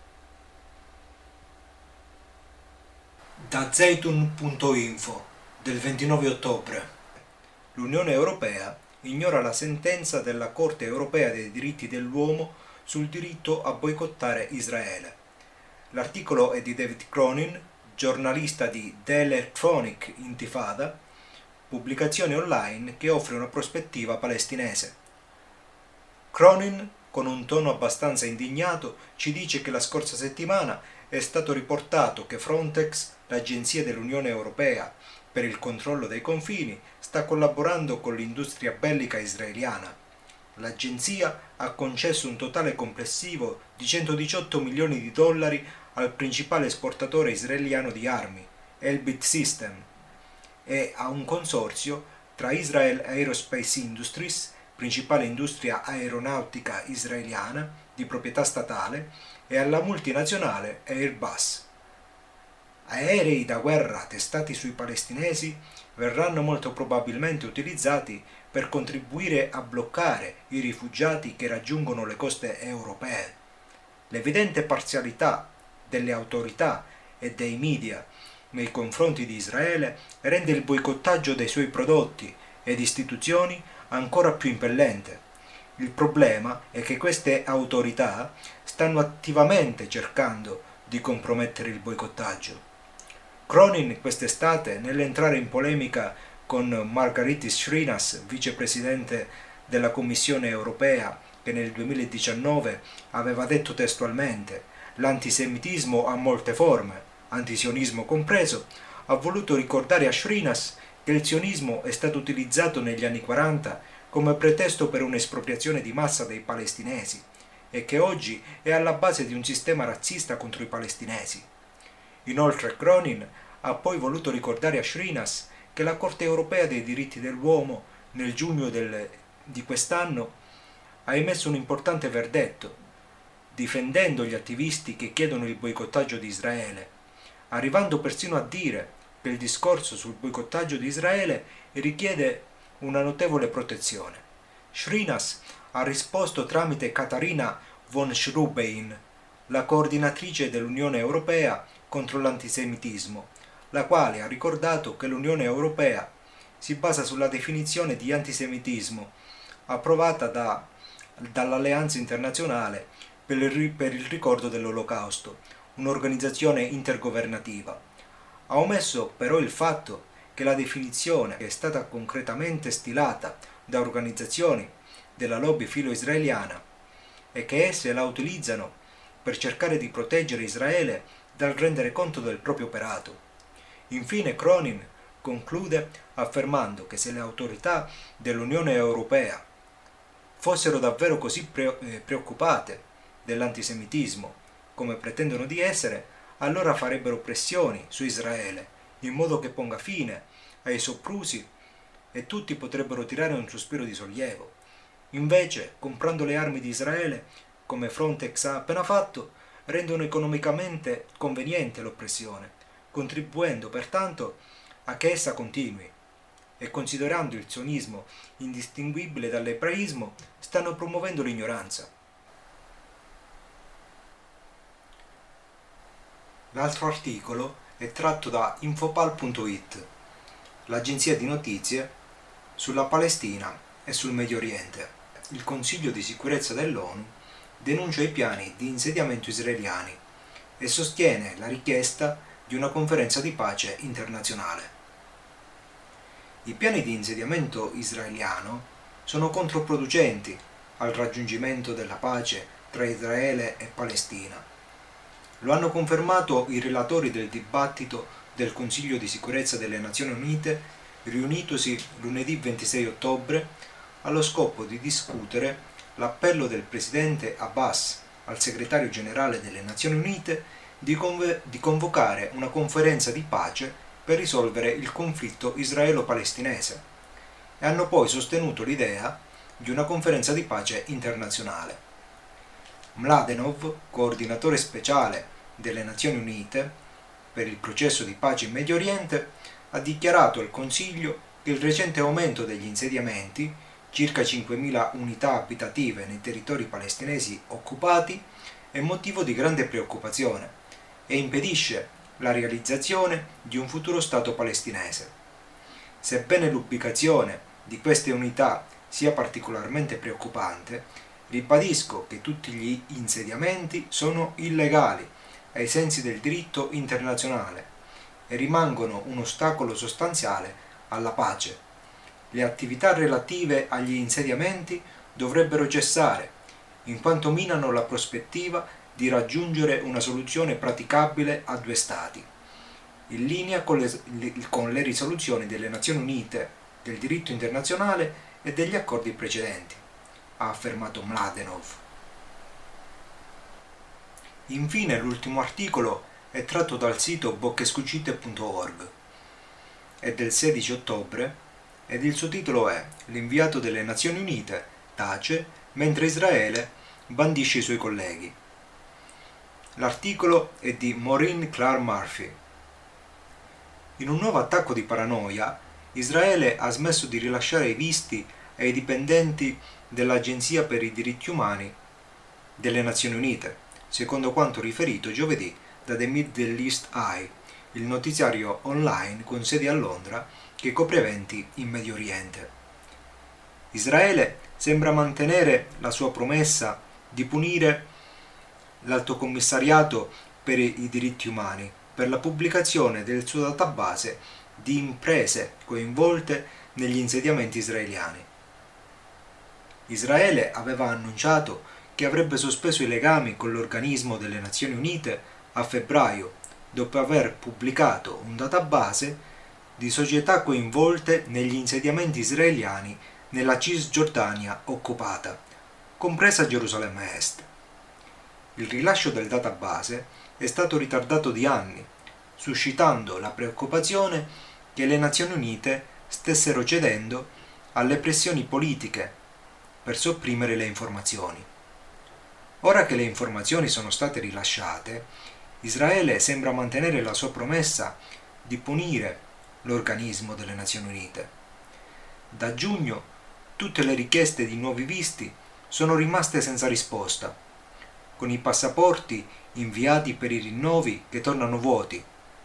Da Zeytun punto info del ventinove ottobre. L'Unione Europea ignora la sentenza della Corte Europea dei diritti dell'uomo sul diritto a boicottare Israele. L'articolo è di David Cronin, giornalista di The Electronic Intifada, pubblicazione online che offre una prospettiva palestinese. Cronin, con un tono abbastanza indignato, ci dice che la scorsa settimana è stato riportato che Frontex, l'agenzia dell'Unione Europea per il controllo dei confini, sta collaborando con l'industria bellica israeliana. L'agenzia ha concesso un totale complessivo di centodiciotto milioni di dollari al principale esportatore israeliano di armi, Elbit System, e a un consorzio tra Israel Aerospace Industries, principale industria aeronautica israeliana di proprietà statale, e alla multinazionale Airbus. Aerei da guerra testati sui palestinesi verranno molto probabilmente utilizzati per contribuire a bloccare i rifugiati che raggiungono le coste europee. L'evidente parzialità delle autorità e dei media nei confronti di Israele rende il boicottaggio dei suoi prodotti ed istituzioni ancora più impellente. Il problema è che queste autorità stanno attivamente cercando di compromettere il boicottaggio. Cronin quest'estate, nell'entrare in polemica con Margaritis Srinas, vicepresidente della Commissione europea, che nel duemiladiciannove aveva detto testualmente «L'antisemitismo ha molte forme, antisionismo compreso», ha voluto ricordare a Srinas che il sionismo è stato utilizzato negli anni quaranta come pretesto per un'espropriazione di massa dei palestinesi e che oggi è alla base di un sistema razzista contro i palestinesi. Inoltre Cronin ha poi voluto ricordare a Srinas che la Corte Europea dei diritti dell'uomo nel giugno del, di quest'anno ha emesso un importante verdetto, difendendo gli attivisti che chiedono il boicottaggio di Israele, arrivando persino a dire che il discorso sul boicottaggio di Israele richiede una notevole protezione. Srinas ha risposto tramite Katharina von Schrubein, la coordinatrice dell'Unione Europea contro l'antisemitismo, la quale ha ricordato che l'Unione Europea si basa sulla definizione di antisemitismo approvata da, dall'Alleanza Internazionale per il, per il ricordo dell'Olocausto, un'organizzazione intergovernativa. Ha omesso però il fatto che la definizione è stata concretamente stilata da organizzazioni della lobby filo-israeliana e che esse la utilizzano per cercare di proteggere Israele dal rendere conto del proprio operato. Infine Cronin conclude affermando che se le autorità dell'Unione Europea fossero davvero così pre- preoccupate dell'antisemitismo come pretendono di essere, allora farebbero pressioni su Israele in modo che ponga fine ai soprusi e tutti potrebbero tirare un sospiro di sollievo. Invece, comprando le armi di Israele, come Frontex ha appena fatto, rendono economicamente conveniente l'oppressione, contribuendo pertanto a che essa continui, e considerando il sionismo indistinguibile dall'ebraismo, stanno promuovendo l'ignoranza. L'altro articolo è tratto da infopal punto it, l'agenzia di notizie sulla Palestina e sul Medio Oriente. Il Consiglio di sicurezza dell'ONU denuncia i piani di insediamento israeliani e sostiene la richiesta di una conferenza di pace internazionale. I piani di insediamento israeliano sono controproducenti al raggiungimento della pace tra Israele e Palestina. Lo hanno confermato i relatori del dibattito del Consiglio di sicurezza delle Nazioni Unite, riunitosi lunedì ventisei ottobre, allo scopo di discutere l'appello del presidente Abbas al segretario generale delle Nazioni Unite di, conv- di convocare una conferenza di pace per risolvere il conflitto israelo-palestinese e hanno poi sostenuto l'idea di una conferenza di pace internazionale. Mladenov, coordinatore speciale delle Nazioni Unite per il processo di pace in Medio Oriente, ha dichiarato al Consiglio che il recente aumento degli insediamenti, circa cinquemila unità abitative nei territori palestinesi occupati, è motivo di grande preoccupazione e impedisce la realizzazione di un futuro Stato palestinese. Sebbene l'ubicazione di queste unità sia particolarmente preoccupante, ribadisco che tutti gli insediamenti sono illegali ai sensi del diritto internazionale e rimangono un ostacolo sostanziale alla pace. Le attività relative agli insediamenti dovrebbero cessare, in quanto minano la prospettiva di raggiungere una soluzione praticabile a due Stati, in linea con le, con le risoluzioni delle Nazioni Unite, del diritto internazionale e degli accordi precedenti, ha affermato Mladenov. Infine, l'ultimo articolo è tratto dal sito bocchescucite punto org, è del sedici ottobre ed il suo titolo è «L'inviato delle Nazioni Unite tace mentre Israele bandisce i suoi colleghi». L'articolo è di Maureen Clark Murphy. In un nuovo attacco di paranoia, Israele ha smesso di rilasciare i visti ai dipendenti dell'Agenzia per i diritti umani delle Nazioni Unite, secondo quanto riferito giovedì da The Middle East Eye, il notiziario online con sede a Londra che copre eventi in Medio Oriente. Israele sembra mantenere la sua promessa di punire l'Alto Commissariato per i diritti umani per la pubblicazione del suo database di imprese coinvolte negli insediamenti israeliani. Israele aveva annunciato che avrebbe sospeso i legami con l'organismo delle Nazioni Unite a febbraio, dopo aver pubblicato un database di società coinvolte negli insediamenti israeliani nella Cisgiordania occupata, compresa Gerusalemme Est. Il rilascio del database è stato ritardato di anni, suscitando la preoccupazione che le Nazioni Unite stessero cedendo alle pressioni politiche per sopprimere le informazioni. Ora che le informazioni sono state rilasciate, Israele sembra mantenere la sua promessa di punire l'organismo delle Nazioni Unite. Da giugno tutte le richieste di nuovi visti sono rimaste senza risposta, con i passaporti inviati per i rinnovi che tornano vuoti.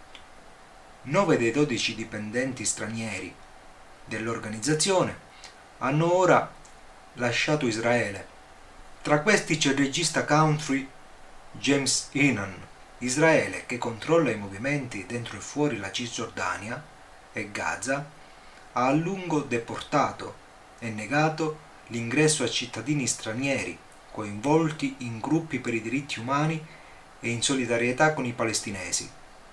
Nove dei dodici dipendenti stranieri dell'organizzazione hanno ora lasciato Israele. Tra questi c'è il regista country James Heenan. Israele, che controlla i movimenti dentro e fuori la Cisgiordania e Gaza, ha a lungo deportato e negato l'ingresso a cittadini stranieri coinvolti in gruppi per i diritti umani e in solidarietà con i palestinesi.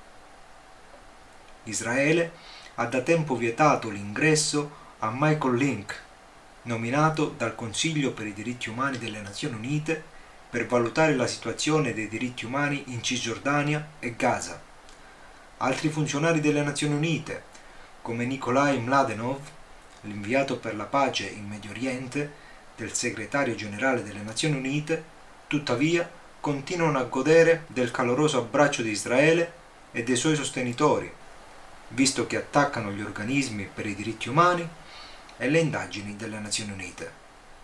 Israele ha da tempo vietato l'ingresso a Michael Lynk, nominato dal Consiglio per i diritti umani delle Nazioni Unite per valutare la situazione dei diritti umani in Cisgiordania e Gaza. Altri funzionari delle Nazioni Unite, come Nikolai Mladenov, l'inviato per la pace in Medio Oriente del segretario generale delle Nazioni Unite, tuttavia continuano a godere del caloroso abbraccio di Israele e dei suoi sostenitori, visto che attaccano gli organismi per i diritti umani e le indagini delle Nazioni Unite.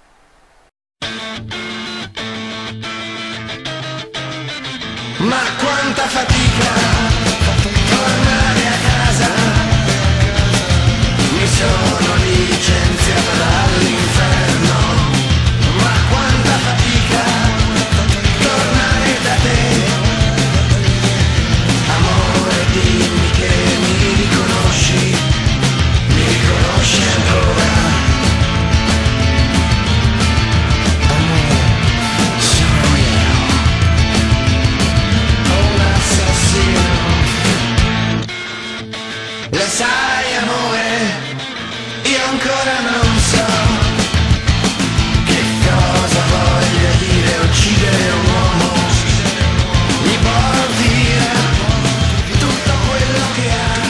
Ma quanta fatica tornare a casa, mi sono licenziato dall'inferno. Ma quanta fatica tornare da te, amore, dimmi che mi riconosci, mi riconosci ancora. Sai amore, io ancora non so che cosa voglia dire uccidere un uomo. Mi porti via tutto quello che ha,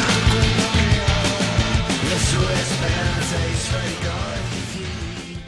le sue speranze, i suoi ricordi figli.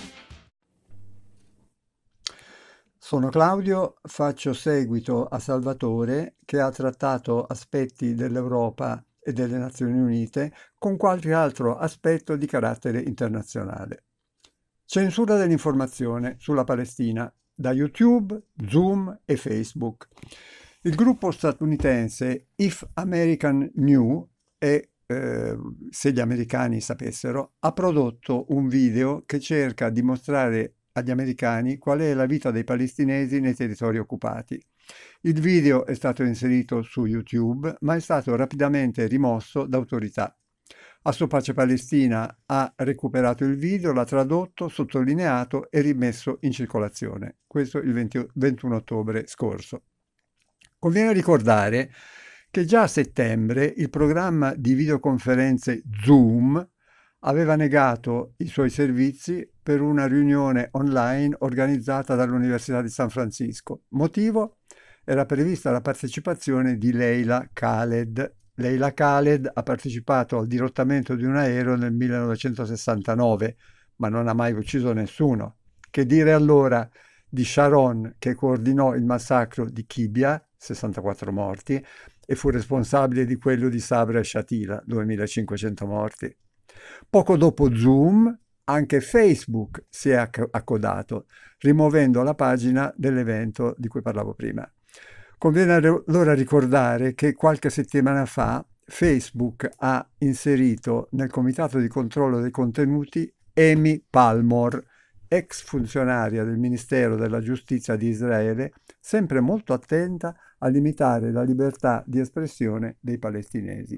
Sono Claudio, faccio seguito a Salvatore che ha trattato aspetti dell'Europa e delle Nazioni Unite con qualche altro aspetto di carattere internazionale. Censura dell'informazione sulla Palestina da YouTube, Zoom e Facebook. Il gruppo statunitense If American Knew, e eh, se gli americani sapessero, ha prodotto un video che cerca di mostrare agli americani qual è la vita dei palestinesi nei territori occupati. Il video è stato inserito su YouTube, ma è stato rapidamente rimosso da autorità. Assopace Palestina ha recuperato il video, l'ha tradotto, sottolineato e rimesso in circolazione. Questo il venti, ventuno ottobre scorso. Conviene ricordare che già a settembre il programma di videoconferenze Zoom aveva negato i suoi servizi per una riunione online organizzata dall'Università di San Francisco. Motivo? Era prevista la partecipazione di Leila Khaled. Leila Khaled ha partecipato al dirottamento di un aereo nel millenovecentosessantanove, ma non ha mai ucciso nessuno. Che dire allora di Sharon, che coordinò il massacro di Kibia, sessantaquattro morti, e fu responsabile di quello di Sabra e Shatila, duemilacinquecento morti. Poco dopo Zoom, anche Facebook si è accodato, rimuovendo la pagina dell'evento di cui parlavo prima. Conviene allora ricordare che qualche settimana fa Facebook ha inserito nel comitato di controllo dei contenuti Amy Palmore, ex funzionaria del Ministero della Giustizia di Israele, sempre molto attenta a limitare la libertà di espressione dei palestinesi.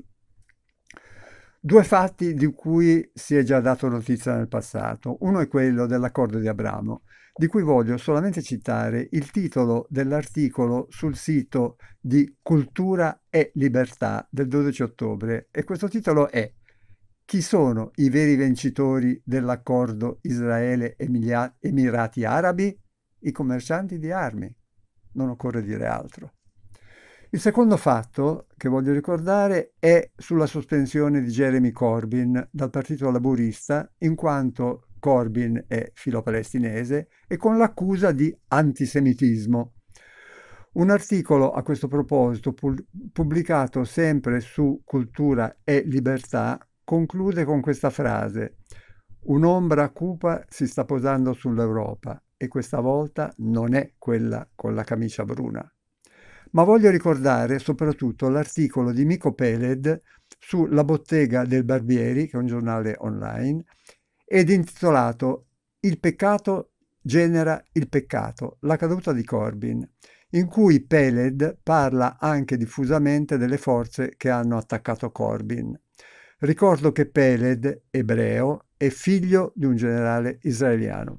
Due fatti di cui si è già dato notizia nel passato. Uno è quello dell'accordo di Abramo, di cui voglio solamente citare il titolo dell'articolo sul sito di Cultura e Libertà del dodici ottobre, e questo titolo è: chi sono i veri vincitori dell'accordo Israele-Emirati Arabi? I commercianti di armi. Non occorre dire altro. Il secondo fatto che voglio ricordare è sulla sospensione di Jeremy Corbyn dal Partito Laburista, in quanto Corbyn è filo-palestinese e con l'accusa di antisemitismo. Un articolo a questo proposito, pubblicato sempre su Cultura e Libertà, conclude con questa frase: un'ombra cupa si sta posando sull'Europa e questa volta non è quella con la camicia bruna. Ma voglio ricordare soprattutto l'articolo di Mico Peled su La Bottega del Barbieri, che è un giornale online, ed intitolato Il peccato genera il peccato, la caduta di Corbyn, in cui Peled parla anche diffusamente delle forze che hanno attaccato Corbyn. Ricordo che Peled, ebreo, è figlio di un generale israeliano.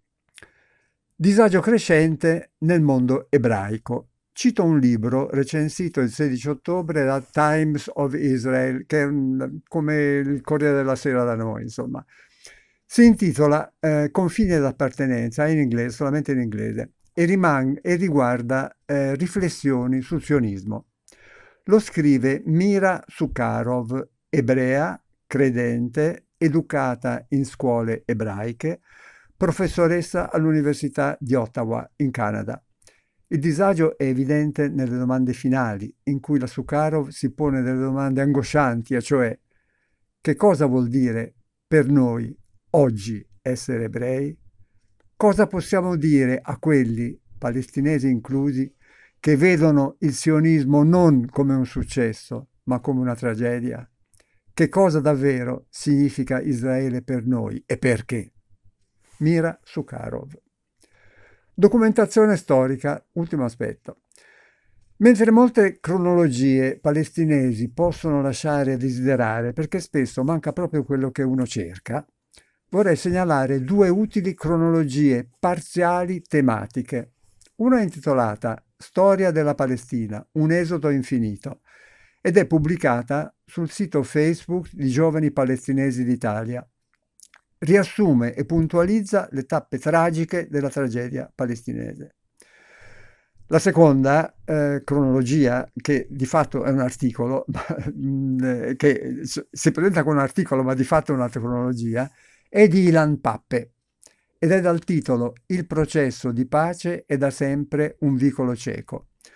Disagio crescente nel mondo ebraico. Cito un libro recensito il sedici ottobre da Times of Israel, che è un, come il Corriere della Sera da noi, insomma. Si intitola eh, Confini d'appartenenza, in inglese, solamente in inglese, e, rimang- e riguarda eh, riflessioni sul sionismo. Lo scrive Mira Sukharov, ebrea, credente, educata in scuole ebraiche, professoressa all'Università di Ottawa, in Canada. Il disagio è evidente nelle domande finali, in cui la Sukharov si pone delle domande angoscianti, e cioè: che cosa vuol dire per noi oggi essere ebrei? Cosa possiamo dire a quelli, palestinesi inclusi, che vedono il sionismo non come un successo, ma come una tragedia? Che cosa davvero significa Israele per noi e perché? Mira Sukharov. Documentazione storica, ultimo aspetto. Mentre molte cronologie palestinesi possono lasciare a desiderare perché spesso manca proprio quello che uno cerca, vorrei segnalare due utili cronologie parziali tematiche. Una è intitolata Storia della Palestina, un esodo infinito, ed è pubblicata sul sito Facebook di Giovani Palestinesi d'Italia. Riassume e puntualizza le tappe tragiche della tragedia palestinese. La seconda eh, cronologia, che di fatto è un articolo, mh, che si presenta come un articolo ma di fatto è un'altra cronologia, è di Ilan Pappe ed è dal titolo Il processo di pace è da sempre un vicolo cieco.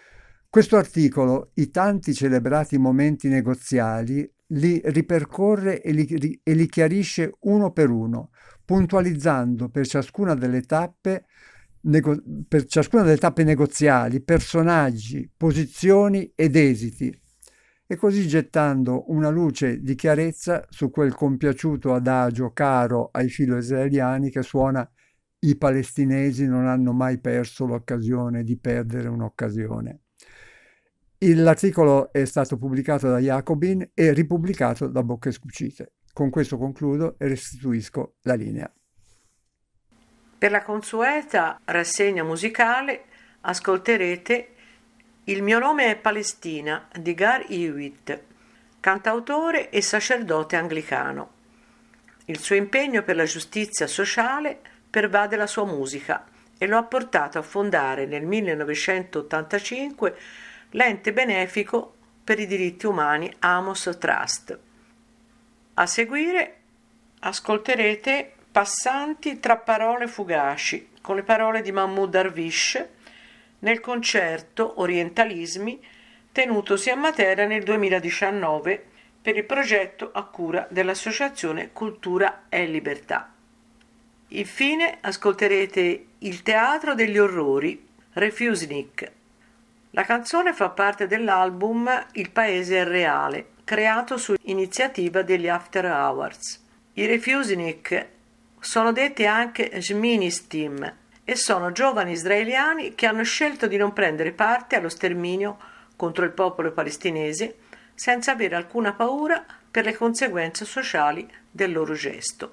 Questo articolo, i tanti celebrati momenti negoziali, li ripercorre e li, e li chiarisce uno per uno, puntualizzando per ciascuna delle tappe, nego, per ciascuna delle tappe negoziali personaggi, posizioni ed esiti, e così gettando una luce di chiarezza su quel compiaciuto adagio caro ai filo-israeliani che suona: i palestinesi non hanno mai perso l'occasione di perdere un'occasione. L'articolo è stato pubblicato da Jacobin e ripubblicato da Bocche Scucite. Con questo concludo e restituisco la linea. Per la consueta rassegna musicale ascolterete Il mio nome è Palestina di Gar Hewitt, cantautore e sacerdote anglicano. Il suo impegno per la giustizia sociale pervade la sua musica e lo ha portato a fondare nel millenovecentottantacinque l'ente benefico per i diritti umani Amos Trust. A seguire ascolterete Passanti tra parole fugaci con le parole di Mahmoud Darwish nel concerto Orientalismi tenutosi a Matera nel duemiladiciannove per il progetto a cura dell'Associazione Cultura e Libertà. Infine ascolterete Il teatro degli orrori, Refusnik. La canzone fa parte dell'album Il paese è reale, creato su iniziativa degli After Hours. I Refusnik sono detti anche Shministim e sono giovani israeliani che hanno scelto di non prendere parte allo sterminio contro il popolo palestinese senza avere alcuna paura per le conseguenze sociali del loro gesto.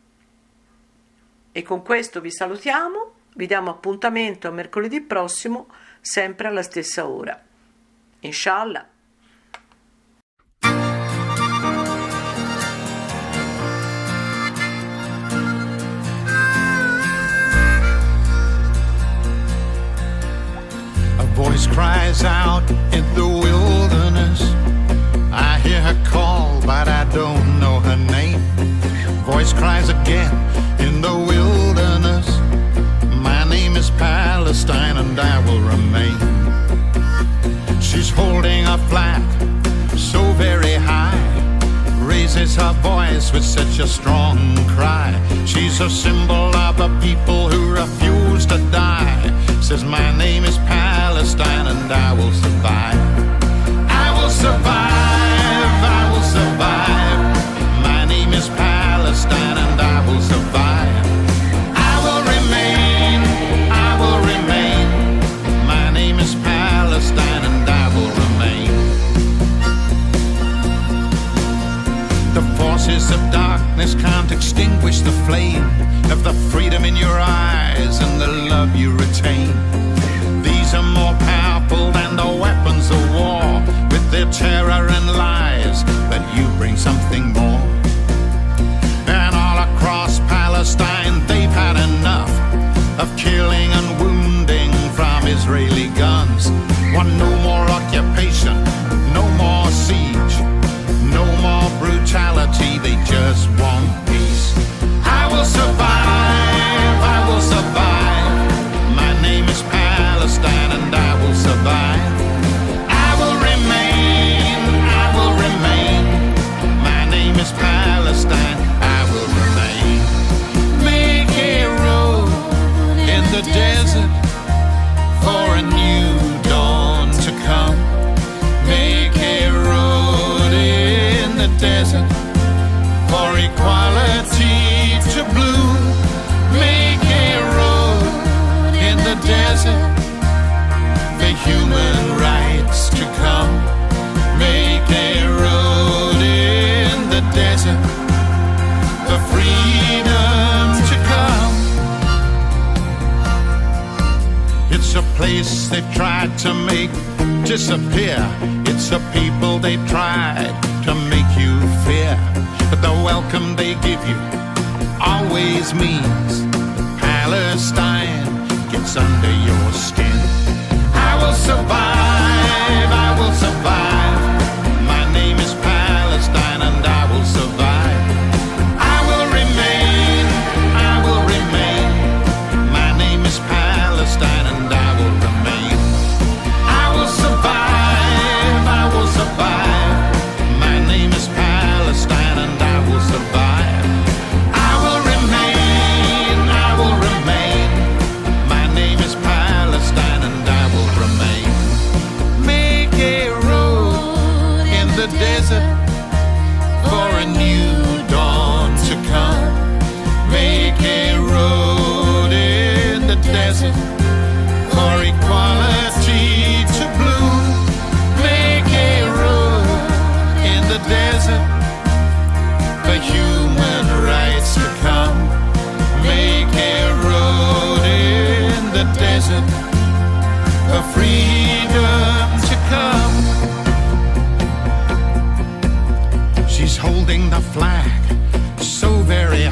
E con questo vi salutiamo, vi diamo appuntamento a mercoledì prossimo, sempre alla stessa ora. Inshallah. A voice cries out in the wilderness. I hear her call, but I don't know her name. Voice cries again in the wilderness. My name is Palestine and I will remain. She's holding a flag so very high, raises her voice with such a strong cry. She's a symbol of a people who refuse to die. Says my name is Palestine and I will survive. I will survive, I will survive. My name is Palestine and I will survive. I will remain, I will remain. My name is Palestine and I will remain. The forces of darkness can't extinguish the flame of the freedom in your eyes and the love you retain. These are more powerful than the weapons of war. With their terror and lies, but you bring something more. And all across Palestine they've had enough of killing and wounding from Israeli guns. Want no more occupation, no more siege, no more brutality, they just want peace. I will survive, I will survive. My name is Palestine and I will survive. I will remain, I will remain. My name is Palestine, I will remain. Make a road in the desert for a new dawn to come. Make a road in the desert for equality to bloom. Make a road in the desert for human rights to come. Make a road in the desert for freedom to come. It's a place they've tried to make disappear. It's a people they tried to make you fear. But the welcome they give you always means Palestine gets under your skin. I will survive, I will survive. My name is Palestine and I will survive. I will remain, I will remain. My name is Palestine and I will remain. I will survive.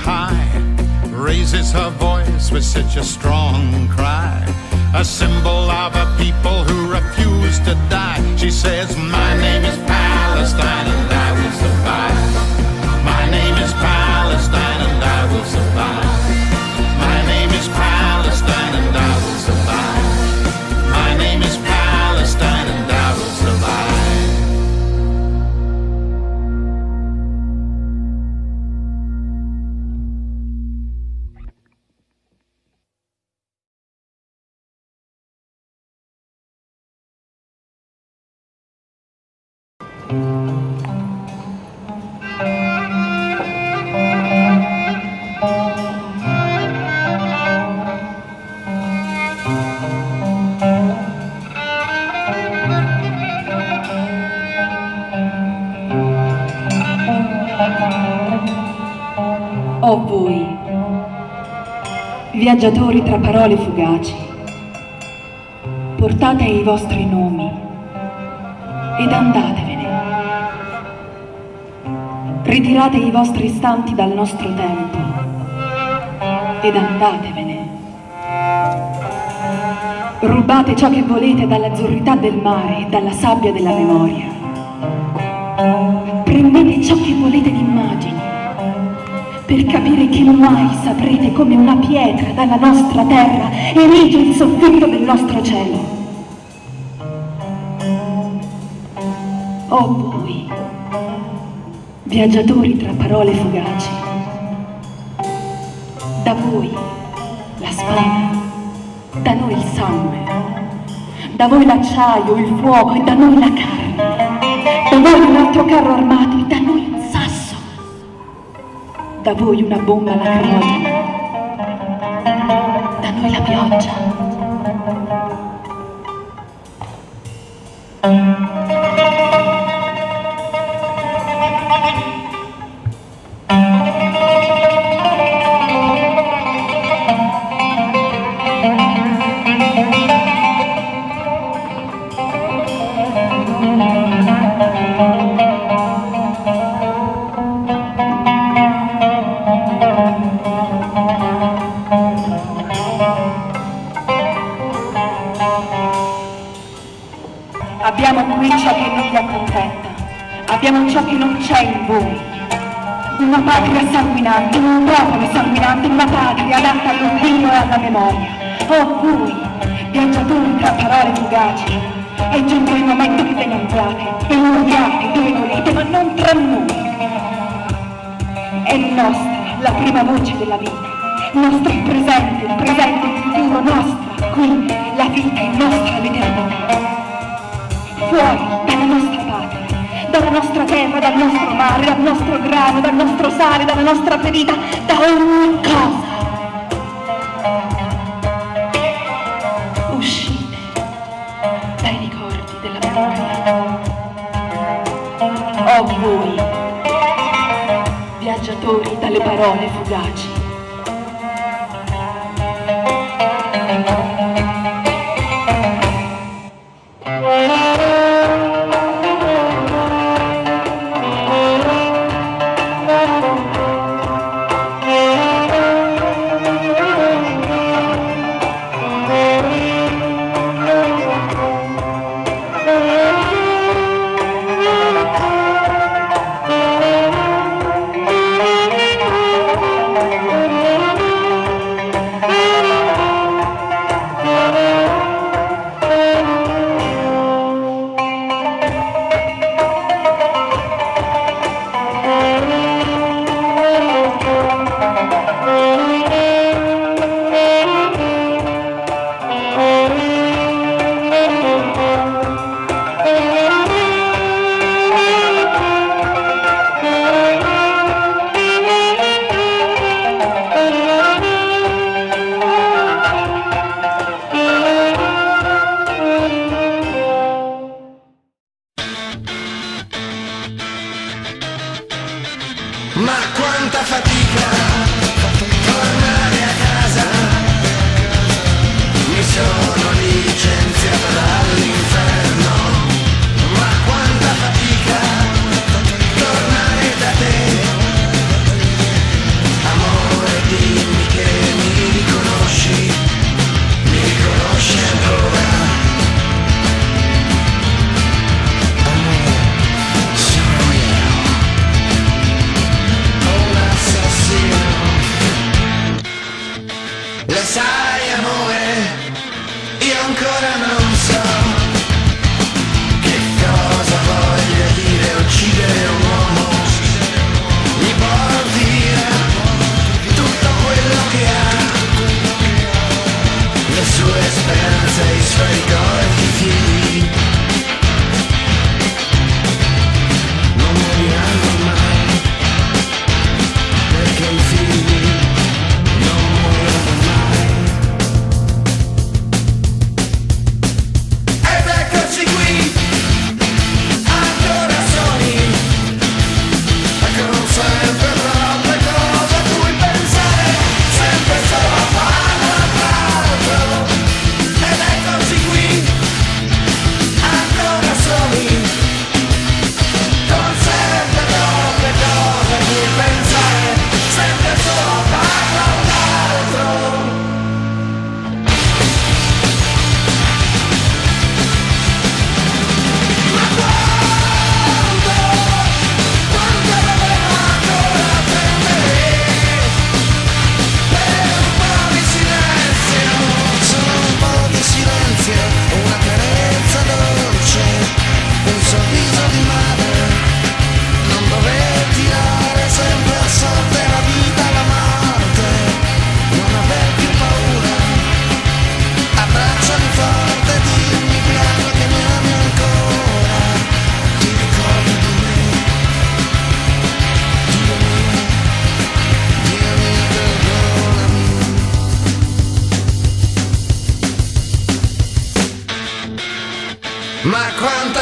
high, raises her voice with such a strong cry, a symbol of a people who refuse to die. She says, my name is Palestine and I will survive. My name is Palestine and I will survive. My name is Palestine and I will survive. My name is Palestine and I will survive. O voi, viaggiatori tra parole fugaci, portate i vostri nomi ed andatevene. Ritirate i vostri istanti dal nostro tempo ed andatevene. Rubate ciò che volete dall'azzurrità del mare e dalla sabbia della memoria. Prendete ciò che volete di immagini, per capire che mai saprete come una pietra dalla nostra terra erige il soffitto del nostro cielo. O voi, viaggiatori tra parole fugaci, da voi la spada, da noi il sangue, da voi l'acciaio, il fuoco e da noi la carne, da voi un altro carro armato e da noi un sasso, da voi una bomba lacrimogena, da noi la pioggia. Abbiamo qui ciò che non vi accontenta, abbiamo ciò che non c'è in voi. Una patria sanguinante, un popolo sanguinante, una patria adatta all'oblio e alla memoria. Oh voi, viaggiatori tra parole fugaci, è giunto il momento che ve ne andate e moriate dove volete, ma non tra noi. È nostra la prima voce della vita, nostro il presente, il presente, il futuro, nostra, qui la vita è nostra l'eternità. Fuori dalla nostra patria, dalla nostra terra, dal nostro mare, dal nostro grano, dal nostro sale, dalla nostra ferita, da ogni cosa. Uscite dai ricordi della memoria. Oh voi, viaggiatori dalle parole fugaci. Ma quanta fatica tornare a casa, mi sono licenziato dall'inferno. Ma quanta fatica tornare da te, amore. quanta